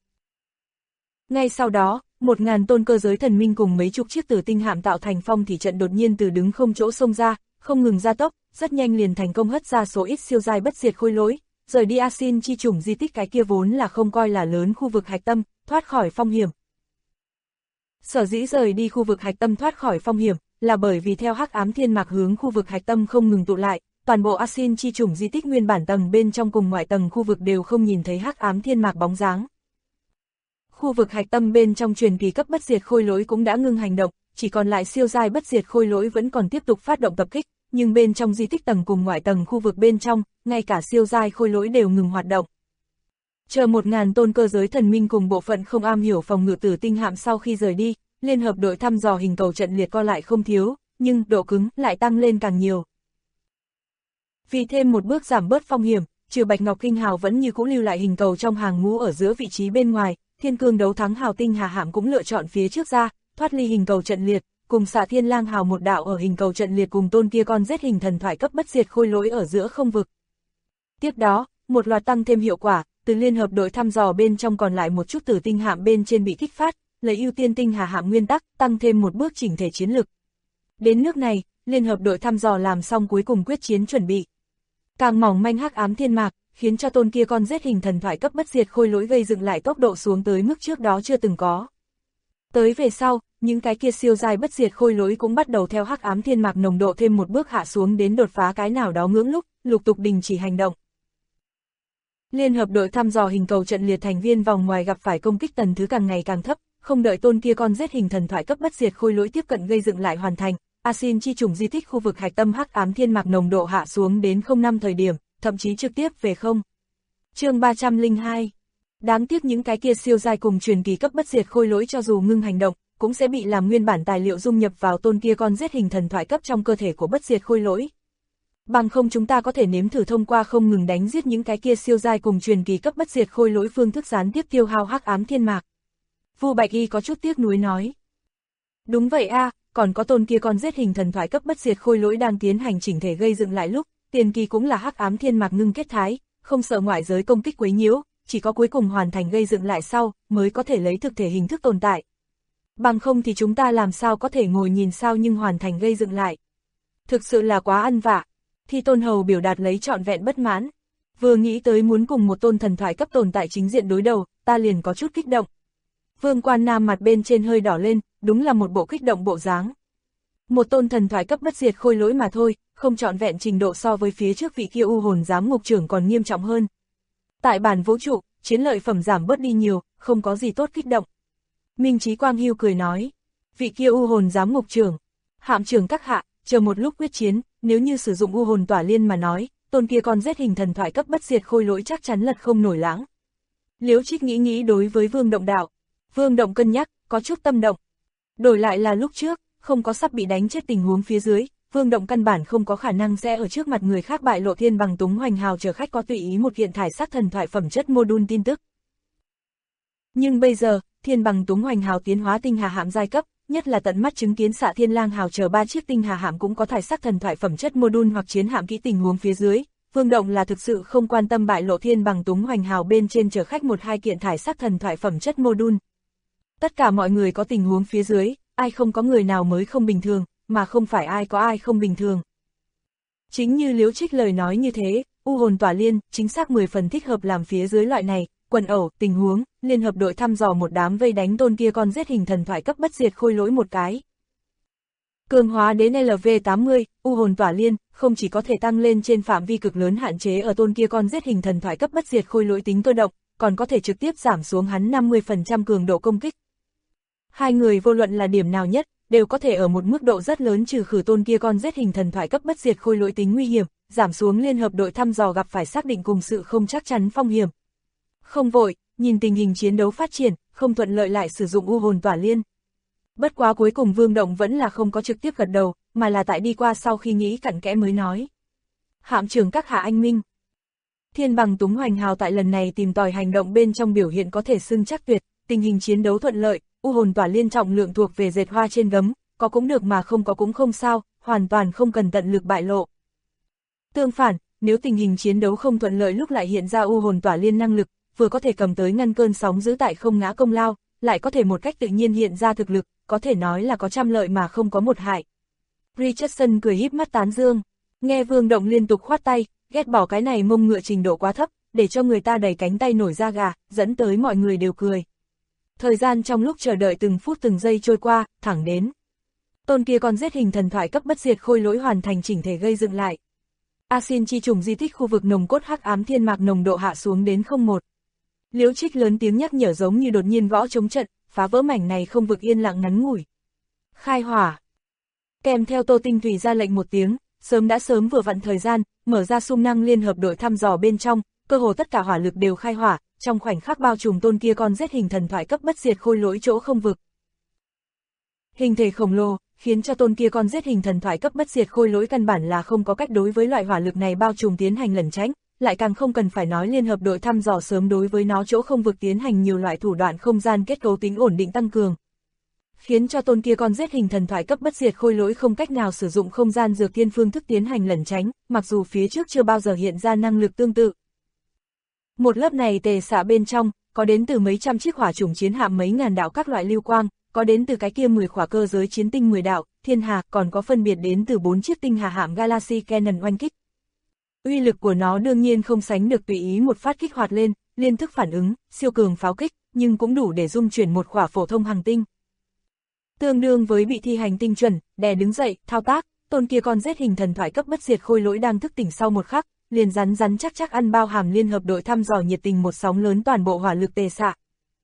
Ngay sau đó, 1000 tôn cơ giới thần minh cùng mấy chục chiếc Tử Tinh hạm tạo thành phong thủy trận đột nhiên từ đứng không chỗ xông ra, không ngừng gia tốc, rất nhanh liền thành công hất ra số ít siêu giai bất diệt khôi lỗi, rời đi Asin chi chủng di tích cái kia vốn là không coi là lớn khu vực hạch tâm, thoát khỏi phong hiểm. Sở dĩ rời đi khu vực hạch tâm thoát khỏi phong hiểm, là bởi vì theo hắc ám thiên mạc hướng khu vực hạch tâm không ngừng tụ lại, toàn bộ Asin chi chủng di tích nguyên bản tầng bên trong cùng ngoại tầng khu vực đều không nhìn thấy hắc ám thiên mạc bóng dáng. Khu vực hạch tâm bên trong truyền kỳ cấp bất diệt khôi lỗi cũng đã ngưng hành động, chỉ còn lại siêu giai bất diệt khôi lỗi vẫn còn tiếp tục phát động tập kích, nhưng bên trong di tích tầng cùng ngoại tầng khu vực bên trong, ngay cả siêu giai khôi lỗi đều ngừng hoạt động. Chờ 1000 tôn cơ giới thần minh cùng bộ phận không am hiểu phòng ngự Tử Tinh hạm sau khi rời đi, liên hợp đội thăm dò hình cầu trận liệt co lại không thiếu, nhưng độ cứng lại tăng lên càng nhiều. Vì thêm một bước giảm bớt phong hiểm, trừ Bạch Ngọc Kinh hào vẫn như cũ lưu lại hình cầu trong hàng ngũ ở giữa vị trí bên ngoài, Thiên Cương Đấu Thắng hào tinh hà hạm cũng lựa chọn phía trước ra, thoát ly hình cầu trận liệt, cùng Xạ Thiên Lang hào một đạo ở hình cầu trận liệt cùng tôn kia con rết hình thần thoại cấp bất diệt khôi lỗi ở giữa không vực. Tiếp đó, một loạt tăng thêm hiệu quả, từ liên hợp đội thăm dò bên trong còn lại một chút tử tinh hạm bên trên bị kích phát, lấy ưu tiên tinh hà hạm nguyên tắc, tăng thêm một bước chỉnh thể chiến lực. Đến nước này, liên hợp đội thăm dò làm xong cuối cùng quyết chiến chuẩn bị. Càng mỏng manh hắc ám thiên mạc, khiến cho tôn kia con giết hình thần thoại cấp bất diệt khôi lỗi gây dựng lại tốc độ xuống tới mức trước đó chưa từng có. Tới về sau, những cái kia siêu giai bất diệt khôi lỗi cũng bắt đầu theo hắc ám thiên mạc nồng độ thêm một bước hạ xuống đến đột phá cái nào đó ngưỡng lúc, lục tục đình chỉ hành động. Liên hợp đội thăm dò hình cầu trận liệt thành viên vòng ngoài gặp phải công kích tần thứ càng ngày càng thấp, không đợi tôn kia con giết hình thần thoại cấp bất diệt khôi lỗi tiếp cận gây dựng lại hoàn thành, Asin chi trùng di tích khu vực hạch tâm hắc ám thiên mạc nồng độ hạ xuống đến 0,5 thời điểm, thậm chí trực tiếp về không. Chương 302. Đáng tiếc những cái kia siêu giai cùng truyền kỳ cấp bất diệt khôi lỗi cho dù ngưng hành động, cũng sẽ bị làm nguyên bản tài liệu dung nhập vào tôn kia con giết hình thần thoại cấp trong cơ thể của bất diệt khôi lỗi. Bằng không chúng ta có thể nếm thử thông qua không ngừng đánh giết những cái kia siêu giai cùng truyền kỳ cấp bất diệt khôi lỗi phương thức gián tiếp tiêu hao hắc ám thiên mạc. Vu Bạch Y có chút tiếc nuối nói. Đúng vậy a, còn có tôn kia con giết hình thần thoại cấp bất diệt khôi lỗi đang tiến hành chỉnh thể gây dựng lại lúc, tiền kỳ cũng là hắc ám thiên mạc ngưng kết thái, không sợ ngoại giới công kích quấy nhiễu, chỉ có cuối cùng hoàn thành gây dựng lại sau, mới có thể lấy thực thể hình thức tồn tại. Bằng không thì chúng ta làm sao có thể ngồi nhìn sao nhưng hoàn thành gây dựng lại. Thực sự là quá ăn vạ. Thi Tôn Hầu biểu đạt lấy trọn vẹn bất mãn. Vừa nghĩ tới muốn cùng một tôn thần thoại cấp tồn tại chính diện đối đầu, ta liền có chút kích động. Vương Quan Nam mặt bên trên hơi đỏ lên, đúng là một bộ kích động bộ dáng. Một tôn thần thoại cấp bất diệt khôi lỗi mà thôi, không trọn vẹn trình độ so với phía trước vị kia u hồn giám ngục trưởng còn nghiêm trọng hơn. Tại bản vũ trụ, chiến lợi phẩm giảm bớt đi nhiều, không có gì tốt kích động. Minh Chí Quang Hưu cười nói, vị kia u hồn giám ngục trưởng, hạm trưởng các hạ, chờ một lúc quyết chiến, nếu như sử dụng u hồn tỏa liên mà nói, tôn kia con giết hình thần thoại cấp bất diệt khôi lỗi chắc chắn lật không nổi lãng. Liễu Trích nghĩ đối với Vương Động đạo, Vương Động cân nhắc, có chút tâm động. Đổi lại là lúc trước, không có sắp bị đánh chết tình huống phía dưới, Vương Động căn bản không có khả năng sẽ ở trước mặt người khác bại lộ Thiên Bằng Túng Hoành Hào chờ khách có tùy ý một kiện thải sắc thần thoại phẩm chất module tin tức. Nhưng bây giờ, Thiên Bằng Túng Hoành Hào tiến hóa tinh hà hạm giai cấp, nhất là tận mắt chứng kiến Xạ Thiên Lang Hào chờ 3 chiếc tinh hà hạm cũng có thải sắc thần thoại phẩm chất module hoặc chiến hạm kỹ tình huống phía dưới, Vương Động là thực sự không quan tâm bại lộ Thiên Bằng Túng Hoành Hào bên trên chở khách 1-2 kiện thải sắc thần thoại phẩm chất module. Tất cả mọi người có tình huống phía dưới, ai không có người nào mới không bình thường, mà không phải ai có ai không bình thường. Chính như Liễu Trích lời nói như thế, u hồn tỏa liên, chính xác 10 phần thích hợp làm phía dưới loại này, quần ẩu, tình huống, liên hợp đội thăm dò một đám vây đánh tôn kia con giết hình thần thoại cấp bất diệt khôi lỗi một cái. Cường hóa đến LV80, u hồn tỏa liên, không chỉ có thể tăng lên trên phạm vi cực lớn hạn chế ở tôn kia con giết hình thần thoại cấp bất diệt khôi lỗi tính cơ động, còn có thể trực tiếp giảm xuống hắn 50% cường độ công kích. Hai người vô luận là điểm nào nhất, đều có thể ở một mức độ rất lớn trừ khử tôn kia con giết hình thần thoại cấp bất diệt khôi lỗi tính nguy hiểm, giảm xuống liên hợp đội thăm dò gặp phải xác định cùng sự không chắc chắn phong hiểm. Không vội, nhìn tình hình chiến đấu phát triển, không thuận lợi lại sử dụng u hồn tỏa liên. Bất quá cuối cùng Vương Động vẫn là không có trực tiếp gật đầu, mà là tại đi qua sau khi nghĩ cặn kẽ mới nói. Hạm trưởng các hạ anh minh. Thiên Bằng Túng Hoành Hào tại lần này tìm tòi hành động bên trong biểu hiện có thể xưng chắc tuyệt, tình hình chiến đấu thuận lợi, u hồn tỏa liên trọng lượng thuộc về dệt hoa trên gấm, có cũng được mà không có cũng không sao, hoàn toàn không cần tận lực bại lộ. Tương phản, nếu tình hình chiến đấu không thuận lợi lúc lại hiện ra u hồn tỏa liên năng lực, vừa có thể cầm tới ngăn cơn sóng dữ tại không ngã công lao, lại có thể một cách tự nhiên hiện ra thực lực, có thể nói là có trăm lợi mà không có một hại. Richardson cười híp mắt tán dương, nghe Vương Động liên tục khoát tay, ghét bỏ cái này mông ngựa trình độ quá thấp, để cho người ta đẩy cánh tay nổi da gà, dẫn tới mọi người đều cười. Thời gian trong lúc chờ đợi từng phút từng giây trôi qua, thẳng đến. Tôn kia con giết hình thần thoại cấp bất diệt khôi lỗi hoàn thành chỉnh thể gây dựng lại. Asin chi trùng di tích khu vực nồng cốt hắc ám thiên mạc nồng độ hạ xuống đến 0,1. Liễu Trích lớn tiếng nhắc nhở giống như đột nhiên gõ trống trận, phá vỡ mảnh này không vực yên lặng ngắn ngủi. Khai hỏa. Kèm theo Tô Tinh Thủy ra lệnh một tiếng, sớm vừa vặn thời gian, mở ra xung năng liên hợp đội thăm dò bên trong, cơ hồ tất cả hỏa lực đều khai hỏa, trong khoảnh khắc bao trùm tôn kia con giết hình thần thoại cấp bất diệt khôi lỗi chỗ không vực. Hình thể khổng lồ, khiến cho tôn kia con giết hình thần thoại cấp bất diệt khôi lỗi căn bản là không có cách đối với loại hỏa lực này bao trùm tiến hành lẩn tránh, lại càng không cần phải nói liên hợp đội thăm dò sớm đối với nó chỗ không vực tiến hành nhiều loại thủ đoạn không gian kết cấu tính ổn định tăng cường. Khiến cho tôn kia con giết hình thần thoại cấp bất diệt khôi lỗi không cách nào sử dụng không gian dược thiên phương thức tiến hành lẩn tránh, mặc dù phía trước chưa bao giờ hiện ra năng lực tương tự. Một lớp này tề xạ bên trong, có đến từ mấy trăm chiếc hỏa chủng chiến hạm mấy ngàn đạo các loại lưu quang, có đến từ cái kia 10 khỏa cơ giới chiến tinh 10 đạo, thiên hà, còn có phân biệt đến từ 4 chiếc tinh hà hạm Galaxy Cannon oanh kích. Uy lực của nó đương nhiên không sánh được tùy ý một phát kích hoạt lên, liên thức phản ứng, siêu cường pháo kích, nhưng cũng đủ để dung chuyển một khỏa phổ thông hành tinh. Tương đương với bị thi hành tinh chuẩn, đè đứng dậy, thao tác, tôn kia con rết hình thần thoại cấp bất diệt khôi lỗi đang thức tỉnh sau một khắc, liền rắn rắn chắc chắc ăn bao hàm liên hợp đội thăm dò nhiệt tình một sóng lớn toàn bộ hỏa lực tề xạ.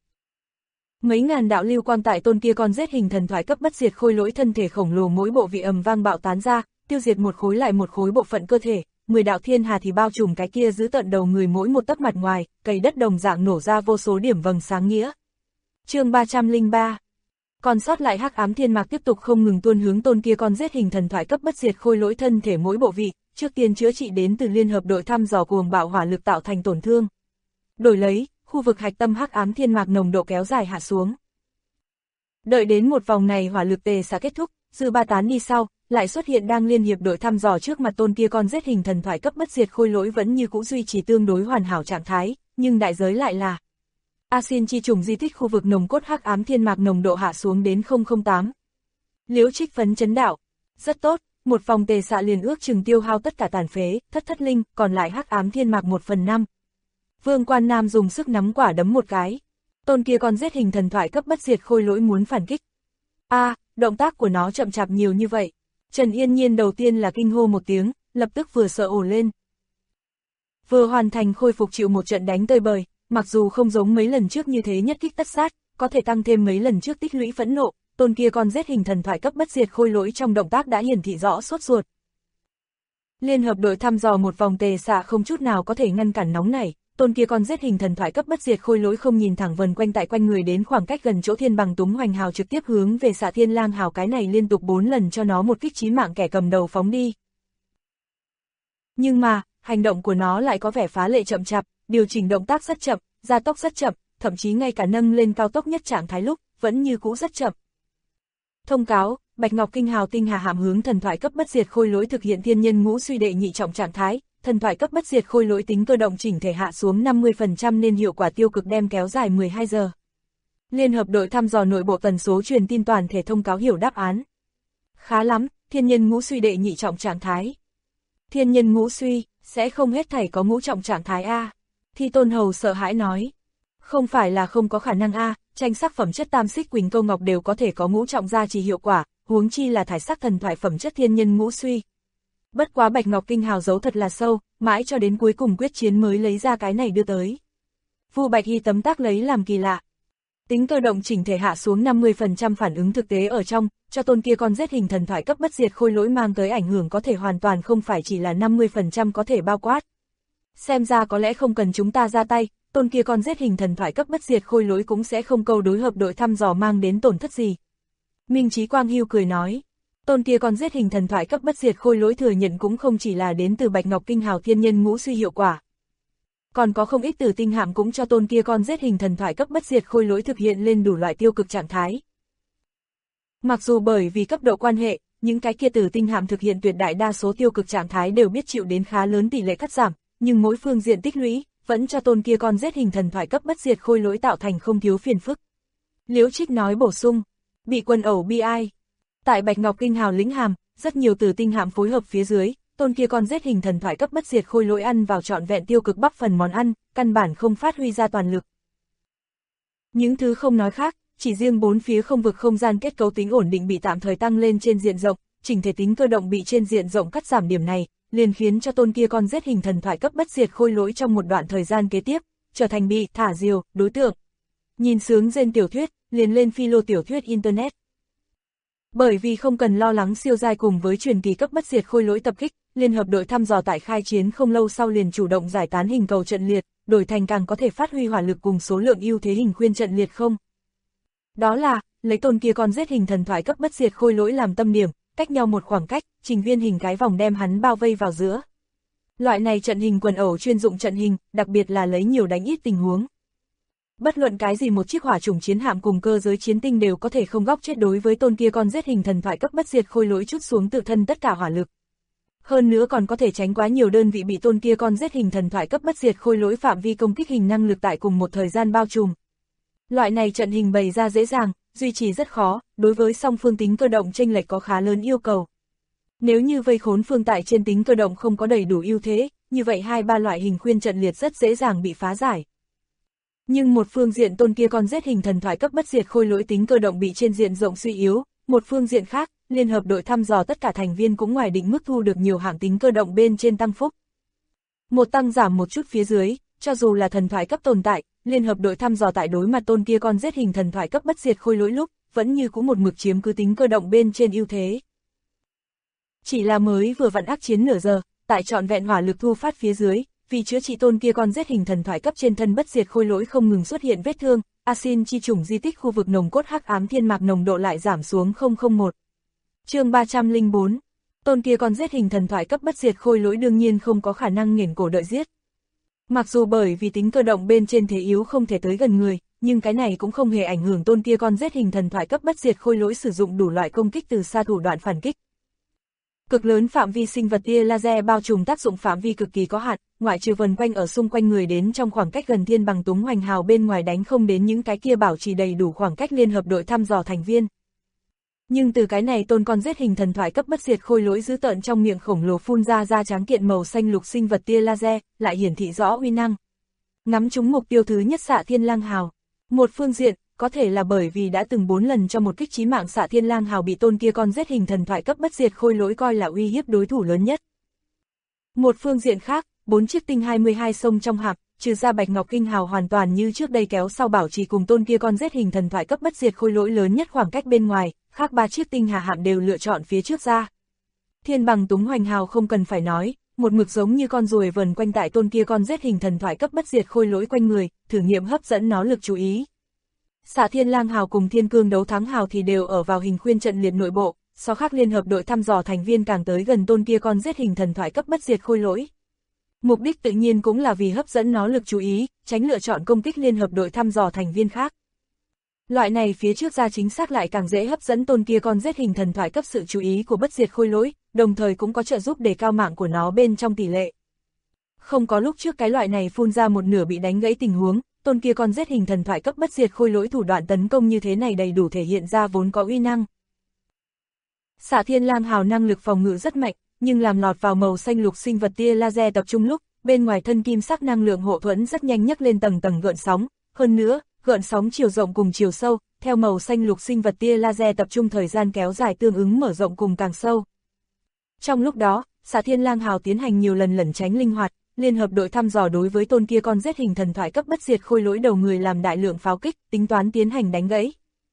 Mấy ngàn đạo lưu quang tại tôn kia con rết hình thần thoại cấp bất diệt khôi lỗi thân thể khổng lồ mỗi bộ vị ầm vang bạo tán ra, tiêu diệt một khối lại một khối bộ phận cơ thể, 10 đạo thiên hà thì bao trùm cái kia giữ tận đầu người mỗi một tấc mặt ngoài, cày đất đồng dạng nổ ra vô số điểm vầng sáng nghĩa. Chương 303. Còn sót lại hắc ám thiên mạc tiếp tục không ngừng tuôn hướng tôn kia con rết hình thần thoại cấp bất diệt khôi lỗi thân thể mỗi bộ vị, trước tiên chữa trị đến từ liên hợp đội thăm dò cuồng bạo hỏa lực tạo thành tổn thương. Đổi lấy, khu vực hạch tâm hắc ám thiên mạc nồng độ kéo dài hạ xuống. Đợi đến một vòng này hỏa lực tề xạ kết thúc, dư ba tán đi sau, lại xuất hiện đang liên hiệp đội thăm dò trước mặt tôn kia con rết hình thần thoại cấp bất diệt khôi lỗi vẫn như cũ duy trì tương đối hoàn hảo trạng thái, nhưng đại giới lại là Asin chi trùng di tích khu vực nồng cốt hắc ám thiên mạc nồng độ hạ xuống đến 008. Liễu Trích phấn chấn đạo, rất tốt, một vòng tề xạ liền ước chừng tiêu hao tất cả tàn phế, thất linh, còn lại hắc ám thiên mạc 1/5. Vương Quan Nam dùng sức nắm quả đấm một cái. Tôn kia con rết hình thần thoại cấp bất diệt khôi lỗi muốn phản kích. Động tác của nó chậm chạp nhiều như vậy. Trần Yên Nhiên đầu tiên là kinh hô một tiếng, lập tức vừa sợ ổ lên. Vừa hoàn thành khôi phục chịu một trận đánh tơi bời, mặc dù không giống mấy lần trước như thế nhất kích tất sát, có thể tăng thêm mấy lần trước tích lũy phẫn nộ, tôn kia con rết hình thần thoại cấp bất diệt khôi lỗi trong động tác đã hiển thị rõ sốt ruột. Liên hợp đội thăm dò một vòng tề xạ không chút nào có thể ngăn cản nóng này, tôn kia con rết hình thần thoại cấp bất diệt khôi lỗi không nhìn thẳng vần quanh tại quanh người đến khoảng cách gần chỗ Thiên Bằng Túng Hoành Hào trực tiếp hướng về xạ Thiên Lang Hào cái này liên tục 4 lần cho nó một kích chí mạng kẻ cầm đầu phóng đi. Nhưng mà, hành động của nó lại có vẻ phá lệ chậm chạp, điều chỉnh động tác rất chậm, gia tốc rất chậm, thậm chí ngay cả nâng lên cao tốc nhất trạng thái lúc, vẫn như cũ rất chậm. Thông cáo, Bạch Ngọc Kinh Hào tinh hà hạm hướng thần thoại cấp bất diệt khôi lỗi thực hiện thiên nhân ngũ suy đệ nhị trọng trạng thái, thần thoại cấp bất diệt khôi lỗi tính cơ động chỉnh thể hạ xuống 50% nên hiệu quả tiêu cực đem kéo dài 12 giờ. Liên hợp đội thăm dò nội bộ tần số truyền tin toàn thể thông cáo hiểu đáp án. Khá lắm, thiên nhân ngũ suy đệ nhị trọng trạng thái. Thiên nhân ngũ suy, sẽ không hết thảy có ngũ trọng trạng thái A. Thi Tôn Hầu sợ hãi nói. Không phải là không có khả năng A, tranh sắc phẩm chất tam xích quỳnh câu ngọc đều có thể có ngũ trọng gia trì hiệu quả, huống chi là thải sắc thần thoại phẩm chất thiên nhân ngũ suy. Bất quá Bạch Ngọc Kinh Hào giấu thật là sâu, mãi cho đến cuối cùng quyết chiến mới lấy ra cái này đưa tới. Vu Bạch Hy tấm tắc lấy làm kỳ lạ. Tính cơ động chỉnh thể hạ xuống 50% phản ứng thực tế ở trong, cho tôn kia con rết hình thần thoại cấp bất diệt khôi lỗi mang tới ảnh hưởng có thể hoàn toàn không phải chỉ là 50% có thể bao quát. Xem ra có lẽ không cần chúng ta ra tay, tôn kia con rết hình thần thoại cấp bất diệt khôi lỗi cũng sẽ không câu đối hợp đội thăm dò mang đến tổn thất gì. Minh Chí Quang Hưu cười nói. Tôn kia con rết hình thần thoại cấp bất diệt khôi lỗi thừa nhận cũng không chỉ là đến từ Bạch Ngọc Kinh Hào thiên nhân ngũ suy hiệu quả. Còn có không ít tử tinh hạm cũng cho tôn kia con rết hình thần thoại cấp bất diệt khôi lỗi thực hiện lên đủ loại tiêu cực trạng thái. Mặc dù bởi vì cấp độ quan hệ, những cái kia tử tinh hạm thực hiện tuyệt đại đa số tiêu cực trạng thái đều biết chịu đến khá lớn tỷ lệ cắt giảm, nhưng mỗi phương diện tích lũy, vẫn cho tôn kia con rết hình thần thoại cấp bất diệt khôi lỗi tạo thành không thiếu phiền phức. Liễu Trích nói bổ sung, bị quân ẩu bi ai. Tại Bạch Ngọc Kinh Hào lĩnh hàm, rất nhiều tử tinh hạm phối hợp phía dưới, tôn kia con rết hình thần thoại cấp bất diệt khôi lỗi ăn vào trọn vẹn tiêu cực bắp phần món ăn, căn bản không phát huy ra toàn lực. Những thứ không nói khác, chỉ riêng bốn phía không vực không gian kết cấu tính ổn định bị tạm thời tăng lên trên diện rộng, chỉnh thể tính cơ động bị trên diện rộng cắt giảm điểm này, liền khiến cho tôn kia con rết hình thần thoại cấp bất diệt khôi lỗi trong một đoạn thời gian kế tiếp, trở thành bị thả diều, đối tượng. Nhìn sướng rên tiểu thuyết, liền lên philo tiểu thuyết Internet. Bởi vì không cần lo lắng siêu giai cùng với truyền kỳ cấp bất diệt khôi lỗi tập kích, liên hợp đội thăm dò tại khai chiến không lâu sau liền chủ động giải tán hình cầu trận liệt, đổi thành càng có thể phát huy hỏa lực cùng số lượng ưu thế hình khuyên trận liệt không. Đó là, lấy tôn kia con rết hình thần thoại cấp bất diệt khôi lỗi làm tâm điểm, cách nhau một khoảng cách, trình viên hình cái vòng đem hắn bao vây vào giữa. Loại này trận hình quần ẩu chuyên dụng trận hình, đặc biệt là lấy nhiều đánh ít tình huống. Bất luận cái gì một chiếc hỏa chủng chiến hạm cùng cơ giới chiến tinh đều có thể không góc chết đối với tôn kia con rết hình thần thoại cấp bất diệt khôi lỗi chút xuống tự thân tất cả hỏa lực. Hơn nữa còn có thể tránh quá nhiều đơn vị bị tôn kia con giết hình thần thoại cấp bất diệt khôi lỗi phạm vi công kích hình năng lực tại cùng một thời gian bao trùm. Loại này trận hình bày ra dễ dàng, duy trì rất khó, đối với song phương tính cơ động chênh lệch có khá lớn yêu cầu. Nếu như vây khốn phương tại trên tính cơ động không có đầy đủ ưu thế, như vậy 2-3 loại hình khuyên trận liệt rất dễ dàng bị phá giải. Nhưng một phương diện tôn kia con giết hình thần thoại cấp bất diệt khôi lỗi tính cơ động bị trên diện rộng suy yếu, một phương diện khác, liên hợp đội thăm dò tất cả thành viên cũng ngoài định mức thu được nhiều hạng tính cơ động bên trên tăng phúc. Một tăng giảm một chút phía dưới, cho dù là thần thoại cấp tồn tại, liên hợp đội thăm dò tại đối mặt tôn kia con giết hình thần thoại cấp bất diệt khôi lỗi lúc, vẫn như cũ một mực chiếm cứ tính cơ động bên trên ưu thế. Chỉ là mới vừa vặn ác chiến nửa giờ, tại trọn vẹn hỏa lực thu phát phía dưới, vì chữa trị tôn kia con giết hình thần thoại cấp trên thân bất diệt khôi lỗi không ngừng xuất hiện vết thương, Asin chi chủng di tích khu vực nồng cốt hắc ám thiên mạc nồng độ lại giảm xuống 001. Chương 304. Tôn kia con giết hình thần thoại cấp bất diệt khôi lỗi đương nhiên không có khả năng nghiền cổ đợi giết. Mặc dù bởi vì tính cơ động bên trên thế yếu không thể tới gần người, nhưng cái này cũng không hề ảnh hưởng tôn kia con giết hình thần thoại cấp bất diệt khôi lỗi sử dụng đủ loại công kích từ xa thủ đoạn phản kích. Cực lớn phạm vi sinh vật tia laser bao trùm tác dụng phạm vi cực kỳ có hạn, ngoại trừ vần quanh ở xung quanh người đến trong khoảng cách gần thiên bằng túng hoành hào bên ngoài đánh không đến những cái kia bảo trì đầy đủ khoảng cách liên hợp đội thăm dò thành viên. Nhưng từ cái này tôn con giết hình thần thoại cấp bất diệt khôi lỗi dữ tợn trong miệng khổng lồ phun ra tráng kiện màu xanh lục sinh vật tia laser, lại hiển thị rõ uy năng. Ngắm trúng mục tiêu thứ nhất xạ thiên lang hào. Một phương diện, có thể là bởi vì đã từng 4 lần cho một kích chí mạng xạ thiên lang hào bị tôn kia con giết hình thần thoại cấp bất diệt khôi lỗi coi là uy hiếp đối thủ lớn nhất. Một phương diện khác, 4 chiếc tinh 22 sông trong hạp, trừ ra Bạch Ngọc Kinh hào hoàn toàn như trước đây kéo sau bảo trì cùng tôn kia con giết hình thần thoại cấp bất diệt khôi lỗi lớn nhất khoảng cách bên ngoài, khác 3 chiếc tinh hà hạm đều lựa chọn phía trước ra. Thiên bằng túng hoành hào không cần phải nói, một mực giống như con ruồi vần quanh tại tôn kia con giết hình thần thoại cấp bất diệt khôi lỗi quanh người, thử nghiệm hấp dẫn nó lực chú ý. Xạ thiên lang hào cùng thiên cương đấu thắng hào thì đều ở vào hình khuyên trận liệt nội bộ, so khác liên hợp đội thăm dò thành viên càng tới gần tôn kia con giết hình thần thoại cấp bất diệt khôi lỗi. Mục đích tự nhiên cũng là vì hấp dẫn nó lực chú ý, tránh lựa chọn công kích liên hợp đội thăm dò thành viên khác. Loại này phía trước ra chính xác lại càng dễ hấp dẫn tôn kia con giết hình thần thoại cấp sự chú ý của bất diệt khôi lỗi, đồng thời cũng có trợ giúp đề cao mạng của nó bên trong tỷ lệ. Không có lúc trước cái loại này phun ra một nửa bị đánh gãy tình huống, tôn kia con giết hình thần thoại cấp bất diệt khôi lỗi thủ đoạn tấn công như thế này đầy đủ thể hiện ra vốn có uy năng. Xạ thiên lang hào năng lực phòng ngự rất mạnh, nhưng làm lọt vào màu xanh lục sinh vật tia laser tập trung lúc, bên ngoài thân kim sắc năng lượng hộ thuẫn rất nhanh nhấc lên tầng gợn sóng, hơn nữa, gợn sóng chiều rộng cùng chiều sâu, theo màu xanh lục sinh vật tia laser tập trung thời gian kéo dài tương ứng mở rộng cùng càng sâu. Trong lúc đó, xạ thiên lang hào tiến hành nhiều lần lẩn tránh linh hoạt, liên hợp đội thăm dò đối với tôn kia con giết hình thần thoại cấp bất diệt khôi lỗi đầu người làm đại lượng pháo kích, tính toán tiến hành đánh gãy.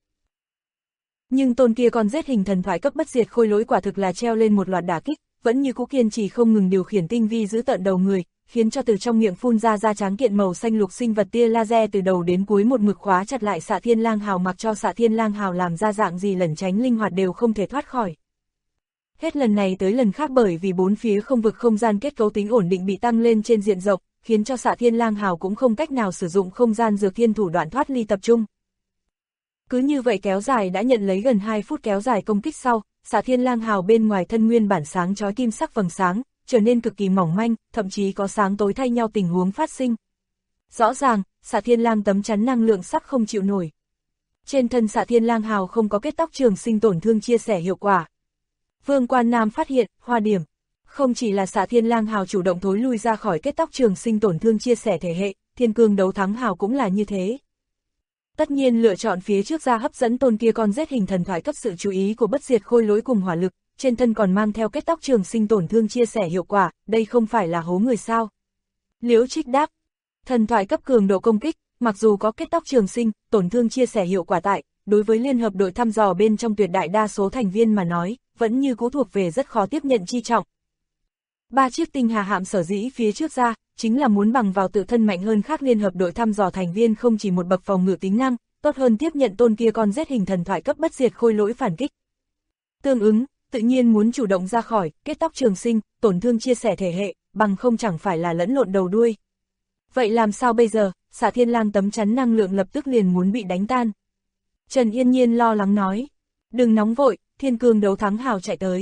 Nhưng tôn kia con giết hình thần thoại cấp bất diệt khôi lỗi quả thực là treo lên một loạt đả kích, vẫn như cũ kiên trì không ngừng điều khiển tinh vi giữ tợn đầu người, khiến cho từ trong miệng phun ra tráng kiện màu xanh lục sinh vật tia laser từ đầu đến cuối một mực khóa chặt lại xạ thiên lang hào, mặc cho xạ thiên lang hào làm ra dạng gì lẩn tránh linh hoạt đều không thể thoát khỏi. Hết lần này tới lần khác bởi vì bốn phía không vực không gian kết cấu tính ổn định bị tăng lên trên diện rộng, khiến cho xạ thiên lang hào cũng không cách nào sử dụng không gian dược thiên thủ đoạn thoát ly tập trung. Cứ như vậy kéo dài đã nhận lấy gần 2 phút kéo dài công kích sau, xạ thiên lang hào bên ngoài thân nguyên bản sáng chói kim sắc vầng sáng, trở nên cực kỳ mỏng manh, thậm chí có sáng tối thay nhau tình huống phát sinh. Rõ ràng, xạ thiên lang tấm chắn năng lượng sắp không chịu nổi. Trên thân xạ thiên lang hào không có kết tóc trường sinh tổn thương chia sẻ hiệu quả. Vương Quan Nam phát hiện, hoa điểm. Không chỉ là xạ thiên lang hào chủ động thối lui ra khỏi kết tóc trường sinh tổn thương chia sẻ thể hệ, thiên cương đấu thắng hào cũng là như thế. Tất nhiên lựa chọn phía trước ra hấp dẫn tôn kia con giết hình thần thoại cấp sự chú ý của bất diệt khôi lỗi cùng hỏa lực, trên thân còn mang theo kết tóc trường sinh tổn thương chia sẻ hiệu quả, đây không phải là hố người sao. Liễu Trích đáp, thần thoại cấp cường độ công kích, mặc dù có kết tóc trường sinh, tổn thương chia sẻ hiệu quả tại, đối với liên hợp đội thăm dò bên trong tuyệt đại đa số thành viên mà nói, vẫn như cũ thuộc về rất khó tiếp nhận chi trọng. 3 chiếc tinh hà hạm sở dĩ phía trước ra, chính là muốn bằng vào tự thân mạnh hơn khác liên hợp đội thăm dò thành viên không chỉ một bậc phòng ngự tính năng, tốt hơn tiếp nhận tôn kia con giết hình thần thoại cấp bất diệt khôi lỗi phản kích. Tương ứng, tự nhiên muốn chủ động ra khỏi, kết tóc trường sinh, tổn thương chia sẻ thể hệ, bằng không chẳng phải là lẫn lộn đầu đuôi. Vậy làm sao bây giờ, xạ thiên lang tấm chắn năng lượng lập tức liền muốn bị đánh tan. Trần Yên Nhiên lo lắng nói, đừng nóng vội, thiên cương đấu thắng hào chạy tới.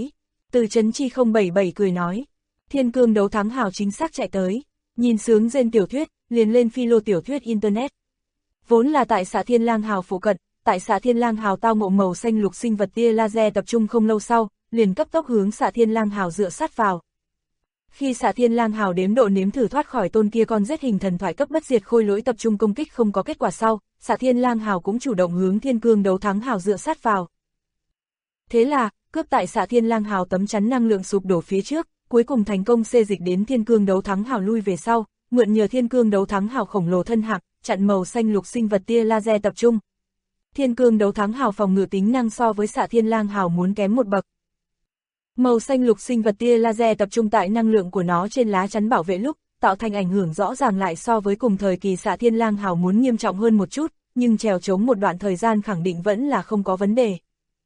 Từ Chấn Chi 077 cười nói, Thiên Cương Đấu Thắng Hào chính xác chạy tới, nhìn sướng rên tiểu thuyết, liền lên philo tiểu thuyết Internet. Vốn là tại xã Thiên Lang Hào phụ cận, tại xã Thiên Lang Hào tao ngộ màu xanh lục sinh vật tia laser tập trung không lâu sau, liền cấp tốc hướng xã Thiên Lang Hào dựa sát vào. Khi xã Thiên Lang Hào đếm độ nếm thử thoát khỏi tôn kia con giết hình thần thoại cấp bất diệt khôi lỗi tập trung công kích không có kết quả sau, xã Thiên Lang Hào cũng chủ động hướng Thiên Cương Đấu Thắng Hào dựa sát vào. Thế là, cướp tại xã Thiên Lang Hào tấm chắn năng lượng sụp đổ phía trước, cuối cùng thành công xê dịch đến Thiên Cương Đấu Thắng Hào lui về sau, mượn nhờ Thiên Cương Đấu Thắng Hào khổng lồ thân hạng, chặn màu xanh lục sinh vật tia laser tập trung. Thiên Cương Đấu Thắng Hào phòng ngự tính năng so với xã Thiên Lang Hào muốn kém một bậc. Màu xanh lục sinh vật tia laser tập trung tại năng lượng của nó trên lá chắn bảo vệ lúc, tạo thành ảnh hưởng rõ ràng lại so với cùng thời kỳ xã Thiên Lang Hào muốn nghiêm trọng hơn một chút, nhưng trèo chống một đoạn thời gian khẳng định vẫn là không có vấn đề.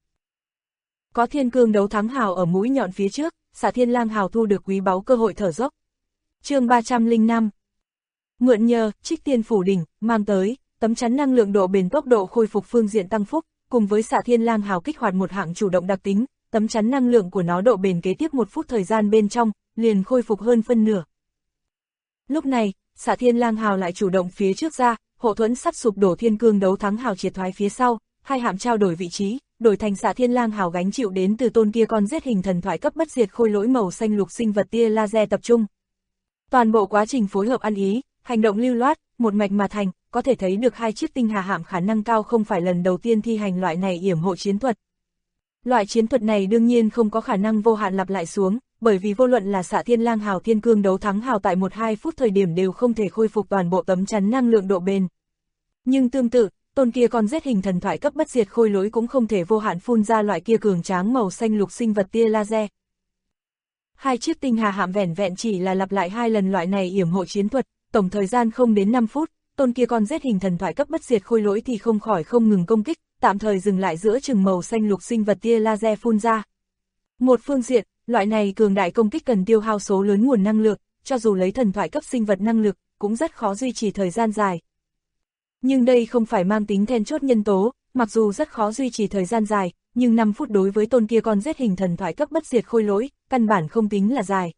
Có Thiên Cương Đấu Thắng Hào ở mũi nhọn phía trước, xã Thiên Lang Hào thu được quý báu cơ hội thở dốc. Chương 305. Mượn nhờ, Trích Tiên Phủ Đỉnh, mang tới, tấm chắn năng lượng độ bền tốc độ khôi phục phương diện tăng phúc, cùng với xã Thiên Lang Hào kích hoạt một hạng chủ động đặc tính, tấm chắn năng lượng của nó độ bền kế tiếp 1 phút thời gian bên trong, liền khôi phục hơn phân nửa. Lúc này, xã Thiên Lang Hào lại chủ động phía trước ra, hộ thuẫn sắp sụp đổ Thiên Cương Đấu Thắng Hào triệt thoái phía sau, hai hạm trao đổi vị trí, đổi thành xã Thiên Lang Hào gánh chịu đến từ tôn kia con giết hình thần thoại cấp bất diệt khôi lỗi màu xanh lục sinh vật tia laser tập trung. Toàn bộ quá trình phối hợp ăn ý, hành động lưu loát, một mạch mà thành, có thể thấy được hai chiếc tinh hà hạm khả năng cao không phải lần đầu tiên thi hành loại này yểm hộ chiến thuật. Loại chiến thuật này đương nhiên không có khả năng vô hạn lặp lại xuống, bởi vì vô luận là xã Thiên Lang Hào Thiên Cương Đấu Thắng Hào tại 1-2 phút thời điểm đều không thể khôi phục toàn bộ tấm chắn năng lượng độ bền. Nhưng tương tự, tôn kia con giết hình thần thoại cấp bất diệt khôi lỗi cũng không thể vô hạn phun ra loại kia cường tráng màu xanh lục sinh vật tia laser. Hai chiếc tinh hà hạm vẻn vẹn chỉ là lặp lại 2 lần loại này yểm hộ chiến thuật, tổng thời gian không đến 5 phút, tôn kia con giết hình thần thoại cấp bất diệt khôi lỗi thì không khỏi không ngừng công kích, tạm thời dừng lại giữa chừng màu xanh lục sinh vật tia laser phun ra. Một phương diện, loại này cường đại công kích cần tiêu hao số lớn nguồn năng lượng, cho dù lấy thần thoại cấp sinh vật năng lực, cũng rất khó duy trì thời gian dài. Nhưng đây không phải mang tính then chốt nhân tố, mặc dù rất khó duy trì thời gian dài, nhưng 5 phút đối với tôn kia con giết hình thần thoại cấp bất diệt khôi lỗi, căn bản không tính là dài.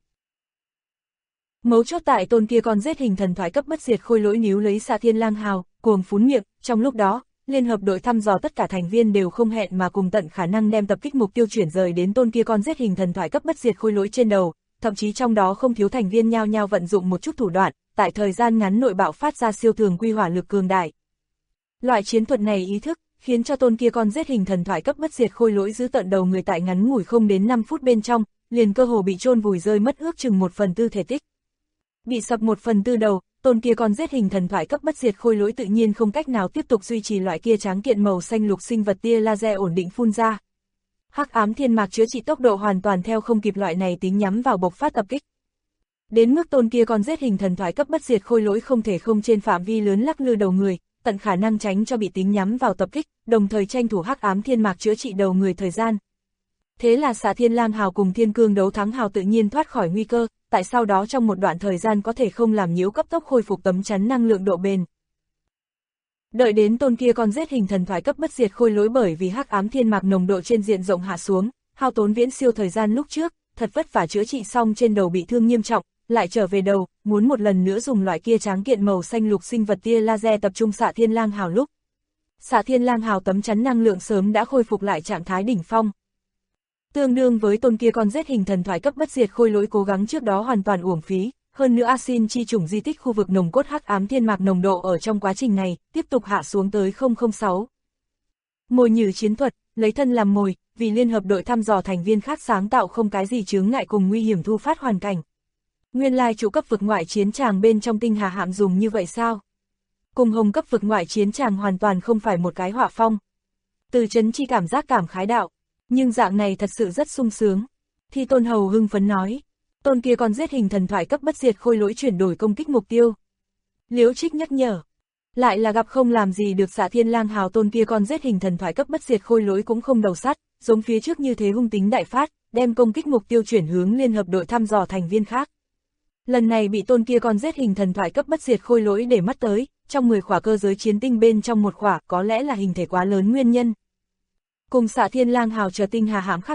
Mấu chốt tại tôn kia con giết hình thần thoại cấp bất diệt khôi lỗi níu lấy xã Thiên Lang Hào, cuồng phún miệng, trong lúc đó, liên hợp đội thăm dò tất cả thành viên đều không hẹn mà cùng tận khả năng đem tập kích mục tiêu chuyển rời đến tôn kia con giết hình thần thoại cấp bất diệt khôi lỗi trên đầu, thậm chí trong đó không thiếu thành viên nhao nhao vận dụng một chút thủ đoạn, tại thời gian ngắn nội bạo phát ra siêu thường quy hỏa lực cường đại. Loại chiến thuật này ý thức, khiến cho tôn kia con giết hình thần thoại cấp bất diệt khôi lỗi giữ tận đầu người tại ngắn ngủi không đến 5 phút bên trong, liền cơ hồ bị chôn vùi rơi mất ước chừng 1/4 thể tích. Bị sập 1/4 đầu, tôn kia con giết hình thần thoại cấp bất diệt khôi lỗi tự nhiên không cách nào tiếp tục duy trì loại kia tráng kiện màu xanh lục sinh vật tia laser ổn định phun ra. Hắc ám thiên mạc chữa trị tốc độ hoàn toàn theo không kịp loại này tính nhắm vào bộc phát tập kích. Đến mức tôn kia con giết hình thần thoại cấp bất diệt khôi lỗi không thể không trên phạm vi lớn lắc lư đầu người, tận khả năng tránh cho bị tính nhắm vào tập kích, đồng thời tranh thủ hắc ám thiên mạc chữa trị đầu người thời gian. Thế là xã Thiên Lang Hào cùng Thiên Cương Đấu Thắng Hào tự nhiên thoát khỏi nguy cơ, tại sau đó trong một đoạn thời gian có thể không làm nhiễu cấp tốc khôi phục tấm chắn năng lượng độ bền. Đợi đến tôn kia con giết hình thần thoại cấp bất diệt khôi lỗi bởi vì hắc ám thiên mạc nồng độ trên diện rộng hạ xuống, hao tốn viễn siêu thời gian lúc trước, thật vất vả chữa trị xong trên đầu bị thương nghiêm trọng, lại trở về đầu, muốn một lần nữa dùng loại kia tráng kiện màu xanh lục sinh vật tia laser tập trung xã Thiên Lang Hào lúc. Xã Thiên Lang Hào tấm chắn năng lượng sớm đã khôi phục lại trạng thái đỉnh phong. Tương đương với tôn kia con giết hình thần thoại cấp bất diệt khôi lỗi cố gắng trước đó hoàn toàn uổng phí, hơn nữa Asin chi chủng di tích khu vực nồng cốt hắc ám thiên mạc nồng độ ở trong quá trình này, tiếp tục hạ xuống tới 006. Mồi nhử chiến thuật, lấy thân làm mồi, vì liên hợp đội thăm dò thành viên khác sáng tạo không cái gì chướng ngại cùng nguy hiểm thu phát hoàn cảnh. Nguyên lai chủ cấp vực ngoại chiến tràng bên trong tinh hà hạm dùng như vậy sao? Cùng hồng cấp vực ngoại chiến tràng hoàn toàn không phải một cái họa phong. Từ Chấn Chi cảm giác cảm khái đạo. Nhưng dạng này thật sự rất sung sướng. Thi Tôn Hầu hưng phấn nói. Tôn kia còn giết hình thần thoại cấp bất diệt khôi lỗi chuyển đổi công kích mục tiêu. Liễu Trích nhắc nhở. Lại là gặp không làm gì được xã Thiên Lang Hào tôn kia con giết hình thần thoại cấp bất diệt khôi lỗi cũng không đầu sắt, giống phía trước như thế hung tính đại phát, đem công kích mục tiêu chuyển hướng liên hợp đội thăm dò thành viên khác. Lần này bị tôn kia con giết hình thần thoại cấp bất diệt khôi lỗi để mắt tới, trong 10 khỏa cơ giới chiến tinh bên trong một khỏa có lẽ là hình thể quá lớn nguyên nhân. Cùng xã Thiên Lang Hào chờ tinh hà hãm khác biệt,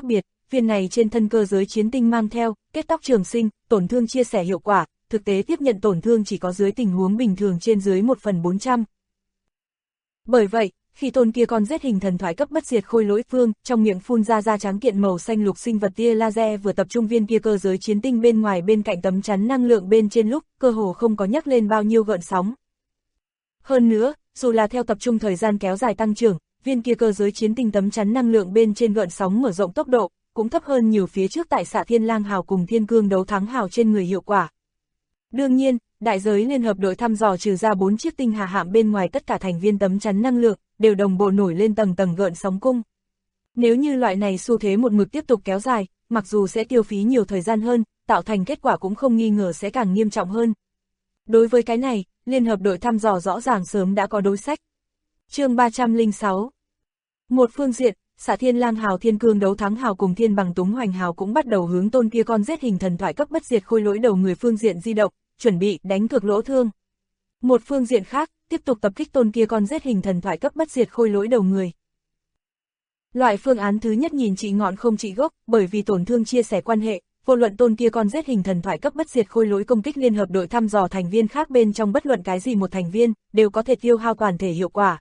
viên này trên thân cơ giới chiến tinh mang theo, kết tóc trường sinh, tổn thương chia sẻ hiệu quả, thực tế tiếp nhận tổn thương chỉ có dưới tình huống bình thường trên dưới 1/400. Bởi vậy, khi tôn kia con giết hình thần thoại cấp bất diệt khôi lỗi phương, trong miệng phun ra trắng kiện màu xanh lục sinh vật tia laser vừa tập trung viên kia cơ giới chiến tinh bên ngoài bên cạnh tấm chắn năng lượng bên trên lúc, cơ hồ không có nhắc lên bao nhiêu gợn sóng. Hơn nữa, dù là theo tập trung thời gian kéo dài tăng trưởng, viên kia cơ giới chiến tinh tấm chắn năng lượng bên trên gợn sóng mở rộng tốc độ, cũng thấp hơn nhiều phía trước tại Xạ Thiên Lang Hào cùng Thiên Cương Đấu Thắng Hào trên người hiệu quả. Đương nhiên, đại giới liên hợp đội thăm dò trừ ra 4 chiếc tinh hà hạm bên ngoài tất cả thành viên tấm chắn năng lượng, đều đồng bộ nổi lên tầng tầng gợn sóng cung. Nếu như loại này xu thế một mực tiếp tục kéo dài, mặc dù sẽ tiêu phí nhiều thời gian hơn, tạo thành kết quả cũng không nghi ngờ sẽ càng nghiêm trọng hơn. Đối với cái này, liên hợp đội thăm dò rõ ràng sớm đã có đối sách. Chương 306. Một phương diện, Xạ Thiên Lang Hào, Thiên Cương Đấu Thắng Hào cùng Thiên Bằng Túng Hoành Hào cũng bắt đầu hướng tôn kia con giết hình thần thoại cấp bất diệt khôi lỗi đầu người phương diện di động, chuẩn bị đánh cược lỗ thương. Một phương diện khác, tiếp tục tập kích tôn kia con giết hình thần thoại cấp bất diệt khôi lỗi đầu người. Loại phương án thứ nhất nhìn trị ngọn không trị gốc, bởi vì tổn thương chia sẻ quan hệ, vô luận tôn kia con giết hình thần thoại cấp bất diệt khôi lỗi công kích liên hợp đội thăm dò thành viên khác bên trong bất luận cái gì một thành viên, đều có thể tiêu hao toàn thể hiệu quả.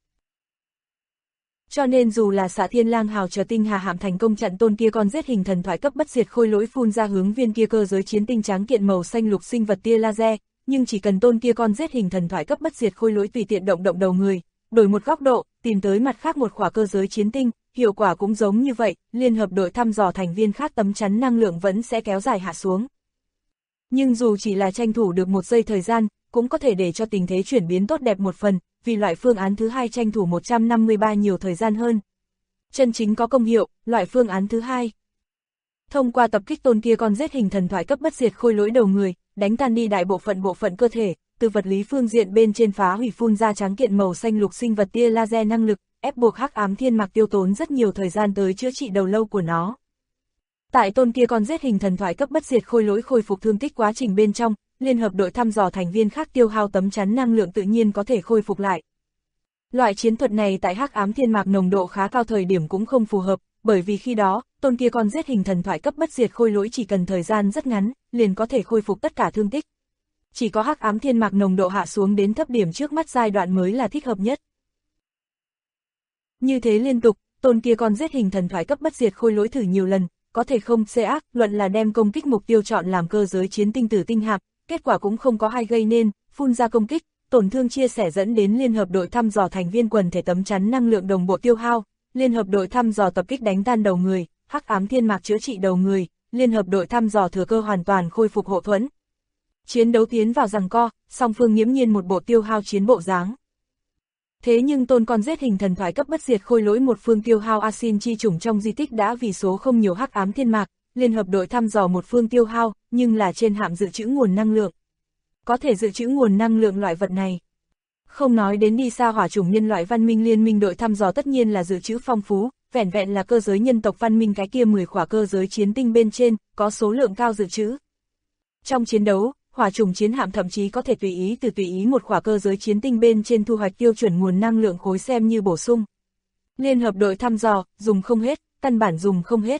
Cho nên dù là Xạ Thiên Lang Hào chờ tinh hà hạm thành công chặn tôn kia con giết hình thần thoại cấp bất diệt khôi lỗi phun ra hướng viên kia cơ giới chiến tinh trắng kiện màu xanh lục sinh vật tia laser, nhưng chỉ cần tôn kia con giết hình thần thoại cấp bất diệt khôi lỗi tùy tiện động đầu người, đổi một góc độ, tìm tới mặt khác một khỏa cơ giới chiến tinh, hiệu quả cũng giống như vậy, liên hợp đội thăm dò thành viên khác tấm chắn năng lượng vẫn sẽ kéo dài hạ xuống. Nhưng dù chỉ là tranh thủ được một giây thời gian, cũng có thể để cho tình thế chuyển biến tốt đẹp một phần, vì loại phương án thứ hai tranh thủ 153 nhiều thời gian hơn. Chân chính có công hiệu, loại phương án thứ hai. Thông qua tập kích tôn kia con giết hình thần thoại cấp bất diệt khôi lỗi đầu người, đánh tan đi đại bộ phận cơ thể, từ vật lý phương diện bên trên phá hủy phun ra trắng kiện màu xanh lục sinh vật tia laser năng lực, ép buộc Hắc Ám Thiên Mạc tiêu tốn rất nhiều thời gian tới chữa trị đầu lâu của nó. Tại tôn kia con giết hình thần thoại cấp bất diệt khôi lỗi khôi phục thương tích quá trình bên trong, liên hợp đội thăm dò thành viên khác tiêu hao tấm chắn năng lượng tự nhiên có thể khôi phục lại. Loại chiến thuật này tại Hắc Ám Thiên Mạc nồng độ khá cao thời điểm cũng không phù hợp, bởi vì khi đó, tôn kia con giết hình thần thoại cấp bất diệt khôi lỗi chỉ cần thời gian rất ngắn, liền có thể khôi phục tất cả thương tích. Chỉ có Hắc Ám Thiên Mạc nồng độ hạ xuống đến thấp điểm trước mắt giai đoạn mới là thích hợp nhất. Như thế liên tục, tôn kia con giết hình thần thoại cấp bất diệt khôi lỗi thử nhiều lần, có thể không xê ác, luận là đem công kích mục tiêu chọn làm cơ giới chiến tinh tử tinh hạp, kết quả cũng không có hay gây nên, phun ra công kích, tổn thương chia sẻ dẫn đến liên hợp đội thăm dò thành viên quần thể tấm chắn năng lượng đồng bộ tiêu hao, liên hợp đội thăm dò tập kích đánh tan đầu người, Hắc Ám Thiên Mạc chữa trị đầu người, liên hợp đội thăm dò thừa cơ hoàn toàn khôi phục hộ thuẫn. Chiến đấu tiến vào giằng co, song phương nghiễm nhiên một bộ tiêu hao chiến bộ dáng. Thế nhưng tôn con giết hình thần thoại cấp bất diệt khôi lỗi một phương tiêu hao Asin chi chủng trong di tích đã vì số không nhiều Hắc Ám Thiên Mạc, liên hợp đội thăm dò một phương tiêu hao, nhưng là trên hạm dự trữ nguồn năng lượng. Có thể dự trữ nguồn năng lượng loại vật này. Không nói đến đi xa hỏa chủng nhân loại văn minh liên minh đội thăm dò tất nhiên là dự trữ phong phú, vẻn vẹn là cơ giới nhân tộc văn minh cái kia 10 khỏa cơ giới chiến tinh bên trên, có số lượng cao dự trữ. Trong chiến đấu, hỏa chủng chiến hạm thậm chí có thể tùy ý một khỏa cơ giới chiến tinh bên trên thu hoạch tiêu chuẩn nguồn năng lượng khối xem như bổ sung. Liên hợp đội thăm dò, dùng không hết, căn bản dùng không hết.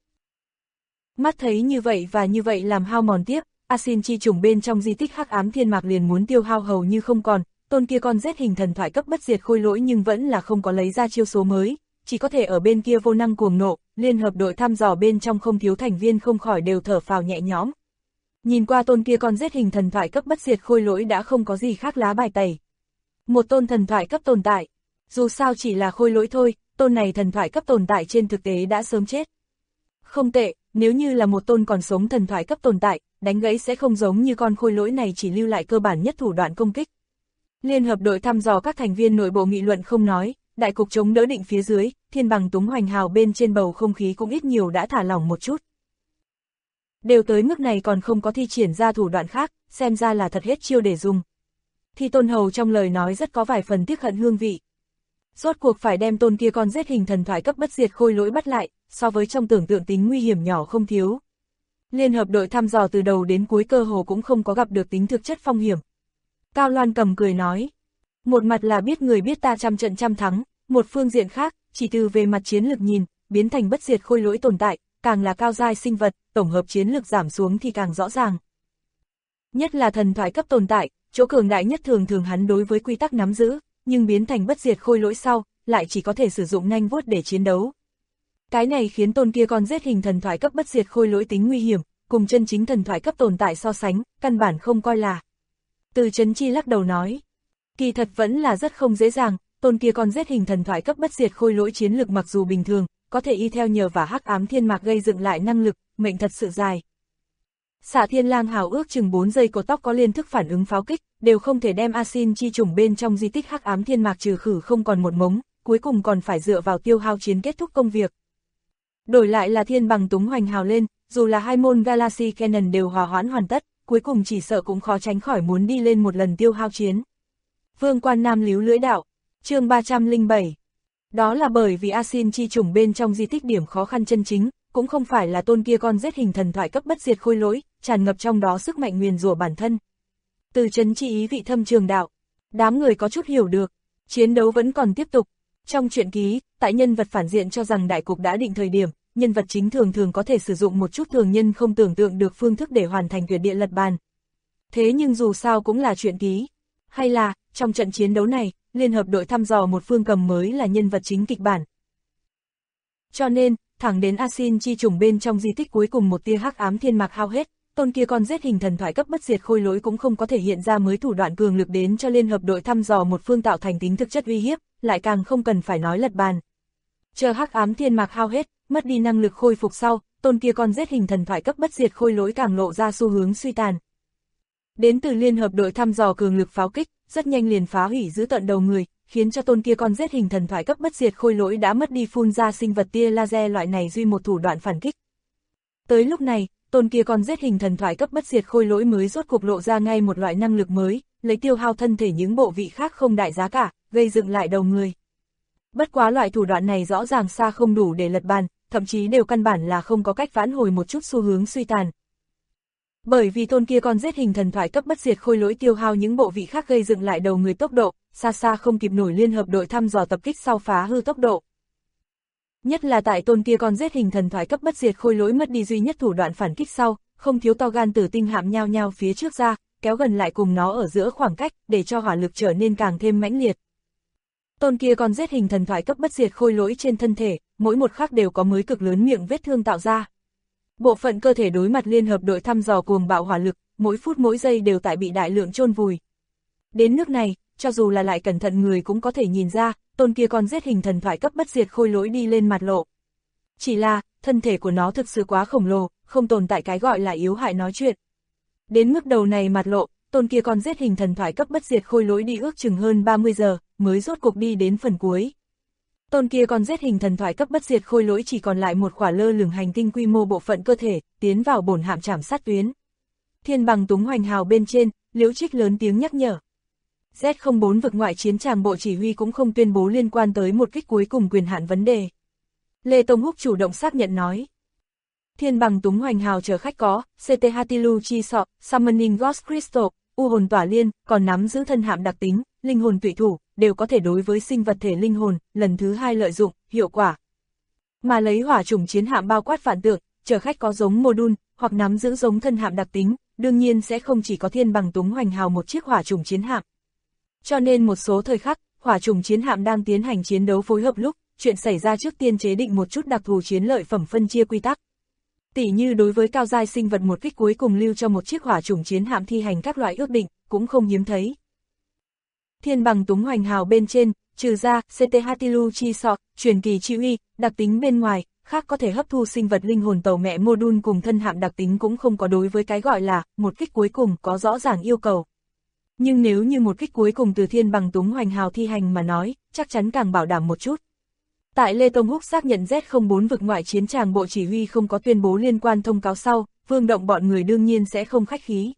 Mắt thấy như vậy làm hao mòn tiếp, Asin chi chủng bên trong di tích Hắc Ám Thiên Mạc liền muốn tiêu hao hầu như không còn, tôn kia con giết hình thần thoại cấp bất diệt khôi lỗi nhưng vẫn là không có lấy ra chiêu số mới, chỉ có thể ở bên kia vô năng cuồng nộ, liên hợp đội thăm dò bên trong không thiếu thành viên không khỏi đều thở phào nhẹ nhõm. Nhìn qua tôn kia con giết hình thần thoại cấp bất diệt khôi lỗi đã không có gì khác lá bài tẩy. Một tôn thần thoại cấp tồn tại, dù sao chỉ là khôi lỗi thôi, tôn này thần thoại cấp tồn tại trên thực tế đã sớm chết. Không tệ, nếu như là một tôn còn sống thần thoại cấp tồn tại, đánh gãy sẽ không giống như con khôi lỗi này chỉ lưu lại cơ bản nhất thủ đoạn công kích. Liên hợp đội thăm dò các thành viên nội bộ nghị luận không nói, đại cục chống đỡ định phía dưới, Thiên Bằng Túng Hoành Hào bên trên bầu không khí cũng ít nhiều đã thả lỏng một chút. Đều tới mức này còn không có thi triển ra thủ đoạn khác, xem ra là thật hết chiêu để dùng. Thi Tôn Hầu trong lời nói rất có vài phần tiếc hận hương vị. Rốt cuộc phải đem tôn kia con giết hình thần thoại cấp bất diệt khôi lỗi bắt lại, so với trong tưởng tượng tính nguy hiểm nhỏ không thiếu. Liên hợp đội thăm dò từ đầu đến cuối cơ hồ cũng không có gặp được tính thực chất phong hiểm. Cao Loan Cầm cười nói, một mặt là biết người biết ta trăm trận trăm thắng, một phương diện khác, chỉ từ về mặt chiến lược nhìn, biến thành bất diệt khôi lỗi tồn tại, càng là cao giai sinh vật, tổng hợp chiến lực giảm xuống thì càng rõ ràng. Nhất là thần thoại cấp tồn tại, chỗ cường đại nhất thường thường hắn đối với quy tắc nắm giữ, nhưng biến thành bất diệt khôi lỗi sau, lại chỉ có thể sử dụng nanh vuốt để chiến đấu. Cái này khiến tôn kia con giết hình thần thoại cấp bất diệt khôi lỗi tính nguy hiểm, cùng chân chính thần thoại cấp tồn tại so sánh, căn bản không coi là. Từ Chấn Chi lắc đầu nói, kỳ thật vẫn là rất không dễ dàng, tôn kia con giết hình thần thoại cấp bất diệt khôi lỗi chiến lực mặc dù bình thường, có thể y theo nhờ và hắc ám thiên mạc gây dựng lại năng lực, mệnh thật sự dài. Xạ Thiên Lang Hào ước chừng 4 giây cột tóc có liên thức phản ứng pháo kích, đều không thể đem Asin chi trùng bên trong di tích hắc ám thiên mạc trừ khử không còn một mống, cuối cùng còn phải dựa vào tiêu hao chiến kết thúc công việc. Đổi lại là Thiên Bằng Túng hoành hào lên, dù là hai môn Galaxy Cannon đều hòa hoãn hoàn tất, cuối cùng chỉ sợ cũng khó tránh khỏi muốn đi lên một lần tiêu hao chiến. Vương Quan Nam líu lưỡi đạo, chương 307. Đó là bởi vì Asin chi trùng bên trong di tích điểm khó khăn chân chính, cũng không phải là tôn kia con giết hình thần thoại cấp bất diệt khôi lỗi, tràn ngập trong đó sức mạnh nguyền rủa bản thân. Từ Chấn Chi ý vị thâm trường đạo, đám người có chút hiểu được, chiến đấu vẫn còn tiếp tục. Trong truyện ký, tại nhân vật phản diện cho rằng đại cục đã định thời điểm, nhân vật chính thường thường có thể sử dụng một chút thường nhân không tưởng tượng được phương thức để hoàn thành tuyệt địa lật bàn. Thế nhưng dù sao cũng là truyện ký. Hay là, trong trận chiến đấu này, liên hợp đội thăm dò một phương cầm mới là nhân vật chính kịch bản. Cho nên, thẳng đến Asin chi trùng bên trong di tích cuối cùng một tia hắc ám thiên mạc hao hết, tôn kia con giết hình thần thoại cấp bất diệt khôi lỗi cũng không có thể hiện ra mới thủ đoạn cường lực đến cho liên hợp đội thăm dò một phương tạo thành tính thực chất uy hiếp, lại càng không cần phải nói lật bàn. Chờ hắc ám thiên mạc hao hết, mất đi năng lực khôi phục sau, tôn kia con giết hình thần thoại cấp bất diệt khôi lỗi càng lộ ra xu hướng suy tàn. Đến từ liên hợp đội thăm dò cường lực pháo kích, rất nhanh liền phá hủy giữ tận đầu người, khiến cho tôn kia con giết hình thần thoại cấp bất diệt khôi lỗi đã mất đi phun ra sinh vật tia laser loại này duy một thủ đoạn phản kích. Tới lúc này, tôn kia con giết hình thần thoại cấp bất diệt khôi lỗi mới rốt cuộc lộ ra ngay một loại năng lực mới, lấy tiêu hao thân thể những bộ vị khác không đại giá cả, gây dựng lại đầu người. Bất quá loại thủ đoạn này rõ ràng xa không đủ để lật bàn, thậm chí đều căn bản là không có cách vãn hồi một chút xu hướng suy tàn. Bởi vì tôn kia con giết hình thần thoại cấp bất diệt khôi lỗi tiêu hao những bộ vị khác gây dựng lại đầu người tốc độ, xa xa không kịp nổi liên hợp đội thăm dò tập kích sau phá hư tốc độ. Nhất là tại tôn kia con giết hình thần thoại cấp bất diệt khôi lỗi mất đi duy nhất thủ đoạn phản kích sau, không thiếu to gan tử tinh hạm nhao nhao phía trước ra, kéo gần lại cùng nó ở giữa khoảng cách, để cho hỏa lực trở nên càng thêm mãnh liệt. Tôn kia con giết hình thần thoại cấp bất diệt khôi lỗi trên thân thể, mỗi một khắc đều có mới cực lớn miệng vết thương tạo ra. Bộ phận cơ thể đối mặt liên hợp đội thăm dò cuồng bạo hỏa lực, mỗi phút mỗi giây đều tại bị đại lượng chôn vùi. Đến nước này, cho dù là lại cẩn thận người cũng có thể nhìn ra, tôn kia con giết hình thần thoại cấp bất diệt khôi lỗi đi lên mặt lộ. Chỉ là, thân thể của nó thực sự quá khổng lồ, không tồn tại cái gọi là yếu hại nói chuyện. Đến mức đầu này mặt lộ, tôn kia con giết hình thần thoại cấp bất diệt khôi lỗi đi ước chừng hơn 30 giờ, mới rốt cuộc đi đến phần cuối. Tôn kia con giết hình thần thoại cấp bất diệt khôi lỗi chỉ còn lại một khỏa lơ lửng hành tinh quy mô bộ phận cơ thể, tiến vào bổn hạm trảm sát tuyến. Thiên Bằng Túng hoành hào bên trên, Liễu Trích lớn tiếng nhắc nhở. Z04 vực ngoại chiến tràng bộ chỉ huy cũng không tuyên bố liên quan tới một kích cuối cùng quyền hạn vấn đề. Lê Tông Húc chủ động xác nhận nói. Thiên Bằng Túng hoành hào chờ khách có, CT Hatilu Chi Sọ, Summoning Ghost Crystal, U hồn tỏa liên, còn nắm giữ thân hạm đặc tính, linh hồn tùy thủ, đều có thể đối với sinh vật thể linh hồn, lần thứ 2 lợi dụng, hiệu quả. Mà lấy hỏa chủng chiến hạm bao quát phản tượng, chờ khách có giống module, hoặc nắm giữ giống thân hạm đặc tính, đương nhiên sẽ không chỉ có Thiên Bằng Túng hoành hào một chiếc hỏa chủng chiến hạm. Cho nên một số thời khắc, hỏa chủng chiến hạm đang tiến hành chiến đấu phối hợp lúc, chuyện xảy ra trước tiên chế định một chút đặc thù chiến lợi phẩm phân chia quy tắc. Tỉ như đối với cao giai sinh vật một kích cuối cùng lưu cho một chiếc hỏa chủng chiến hạm thi hành các loại ước định, cũng không hiếm thấy. Thiên Bằng Túng hoành hào bên trên, trừ ra CT Hatilu Chi Sọ, truyền kỳ chi uy, đặc tính bên ngoài, khác có thể hấp thu sinh vật linh hồn tàu mẹ module cùng thân hạm đặc tính cũng không có đối với cái gọi là một kích cuối cùng có rõ ràng yêu cầu. Nhưng nếu như một kích cuối cùng từ Thiên Bằng Túng hoành hào thi hành mà nói, chắc chắn càng bảo đảm một chút. Tại Lê Tông Húc xác nhận Z04 vực ngoại chiến tràng bộ chỉ huy không có tuyên bố liên quan thông cáo sau, Vương Động bọn người đương nhiên sẽ không khách khí.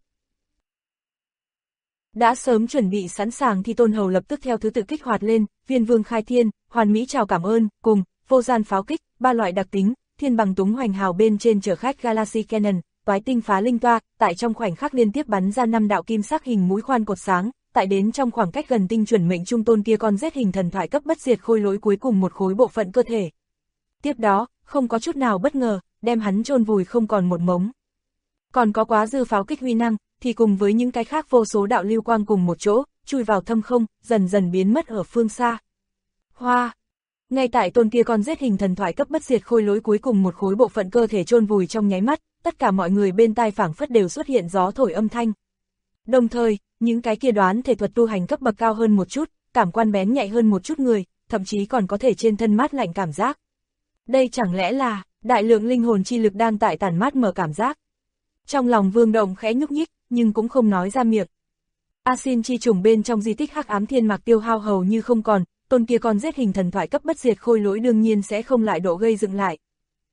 Đã sớm chuẩn bị sẵn sàng thì Tôn Hầu lập tức theo thứ tự kích hoạt lên, Viên Vương khai thiên, Hoàn Mỹ chào cảm ơn, cùng, vô gian pháo kích, 3 loại đặc tính, Thiên Bằng Túng hoành hào bên trên chở khách Galaxy Cannon, toái tinh phá linh toa, tại trong khoảnh khắc liên tiếp bắn ra 5 đạo kim sắc hình mũi khoan cột sáng, tại đến trong khoảng cách gần tinh chuẩn mệnh trung tôn kia con giết hình thần thoại cấp bất diệt khôi lỗi cuối cùng một khối bộ phận cơ thể. Tiếp đó, không có chút nào bất ngờ, đem hắn chôn vùi không còn một mống. Còn có quá dư pháo kích huy năng, thì cùng với những cái khác vô số đạo lưu quang cùng một chỗ, chui vào thâm không, dần dần biến mất ở phương xa. Hoa! Ngay tại tôn kia con giết hình thần thoại cấp bất diệt khôi lỗi cuối cùng một khối bộ phận cơ thể chôn vùi trong nháy mắt, tất cả mọi người bên tai phảng phất đều xuất hiện gió thổi âm thanh. Đồng thời, những cái kia đoán thể thuật tu hành cấp bậc cao hơn một chút, cảm quan bén nhạy hơn một chút người, thậm chí còn có thể trên thân mát lạnh cảm giác. Đây chẳng lẽ là đại lượng linh hồn chi lực đang tại tản mát mở cảm giác. Trong lòng Vương Động khẽ nhúc nhích, nhưng cũng không nói ra miệng. A-xin chi trùng bên trong di tích hắc ám thiên mạc tiêu hao hầu như không còn, tôn kia con giết hình thần thoại cấp bất diệt khôi lỗi đương nhiên sẽ không lại độ gây dựng lại.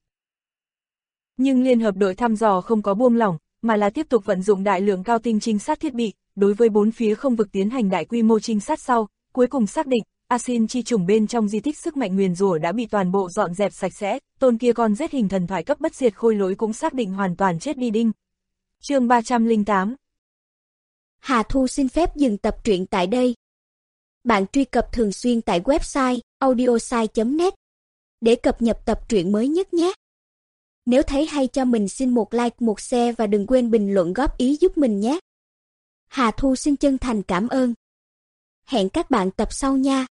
Nhưng liên hợp đội thăm dò không có buông lỏng, mà là tiếp tục vận dụng đại lượng cao tinh trinh sát thiết bị, đối với bốn phía không vực tiến hành đại quy mô trinh sát sau, cuối cùng xác định, A-xin chi trùng bên trong di tích sức mạnh nguyền rủa đã bị toàn bộ dọn dẹp sạch sẽ, tôn kia con giết hình thần thoại cấp bất diệt khôi lỗi cũng xác định hoàn toàn chết đi đinh. Chương 308. Hà Thu xin phép dừng tập truyện tại đây. Bạn truy cập thường xuyên tại website audiosai.net để cập nhật tập truyện mới nhất nhé. Nếu thấy hay cho mình xin một like, một share và đừng quên bình luận góp ý giúp mình nhé. Hà Thu xin chân thành cảm ơn. Hẹn các bạn tập sau nha.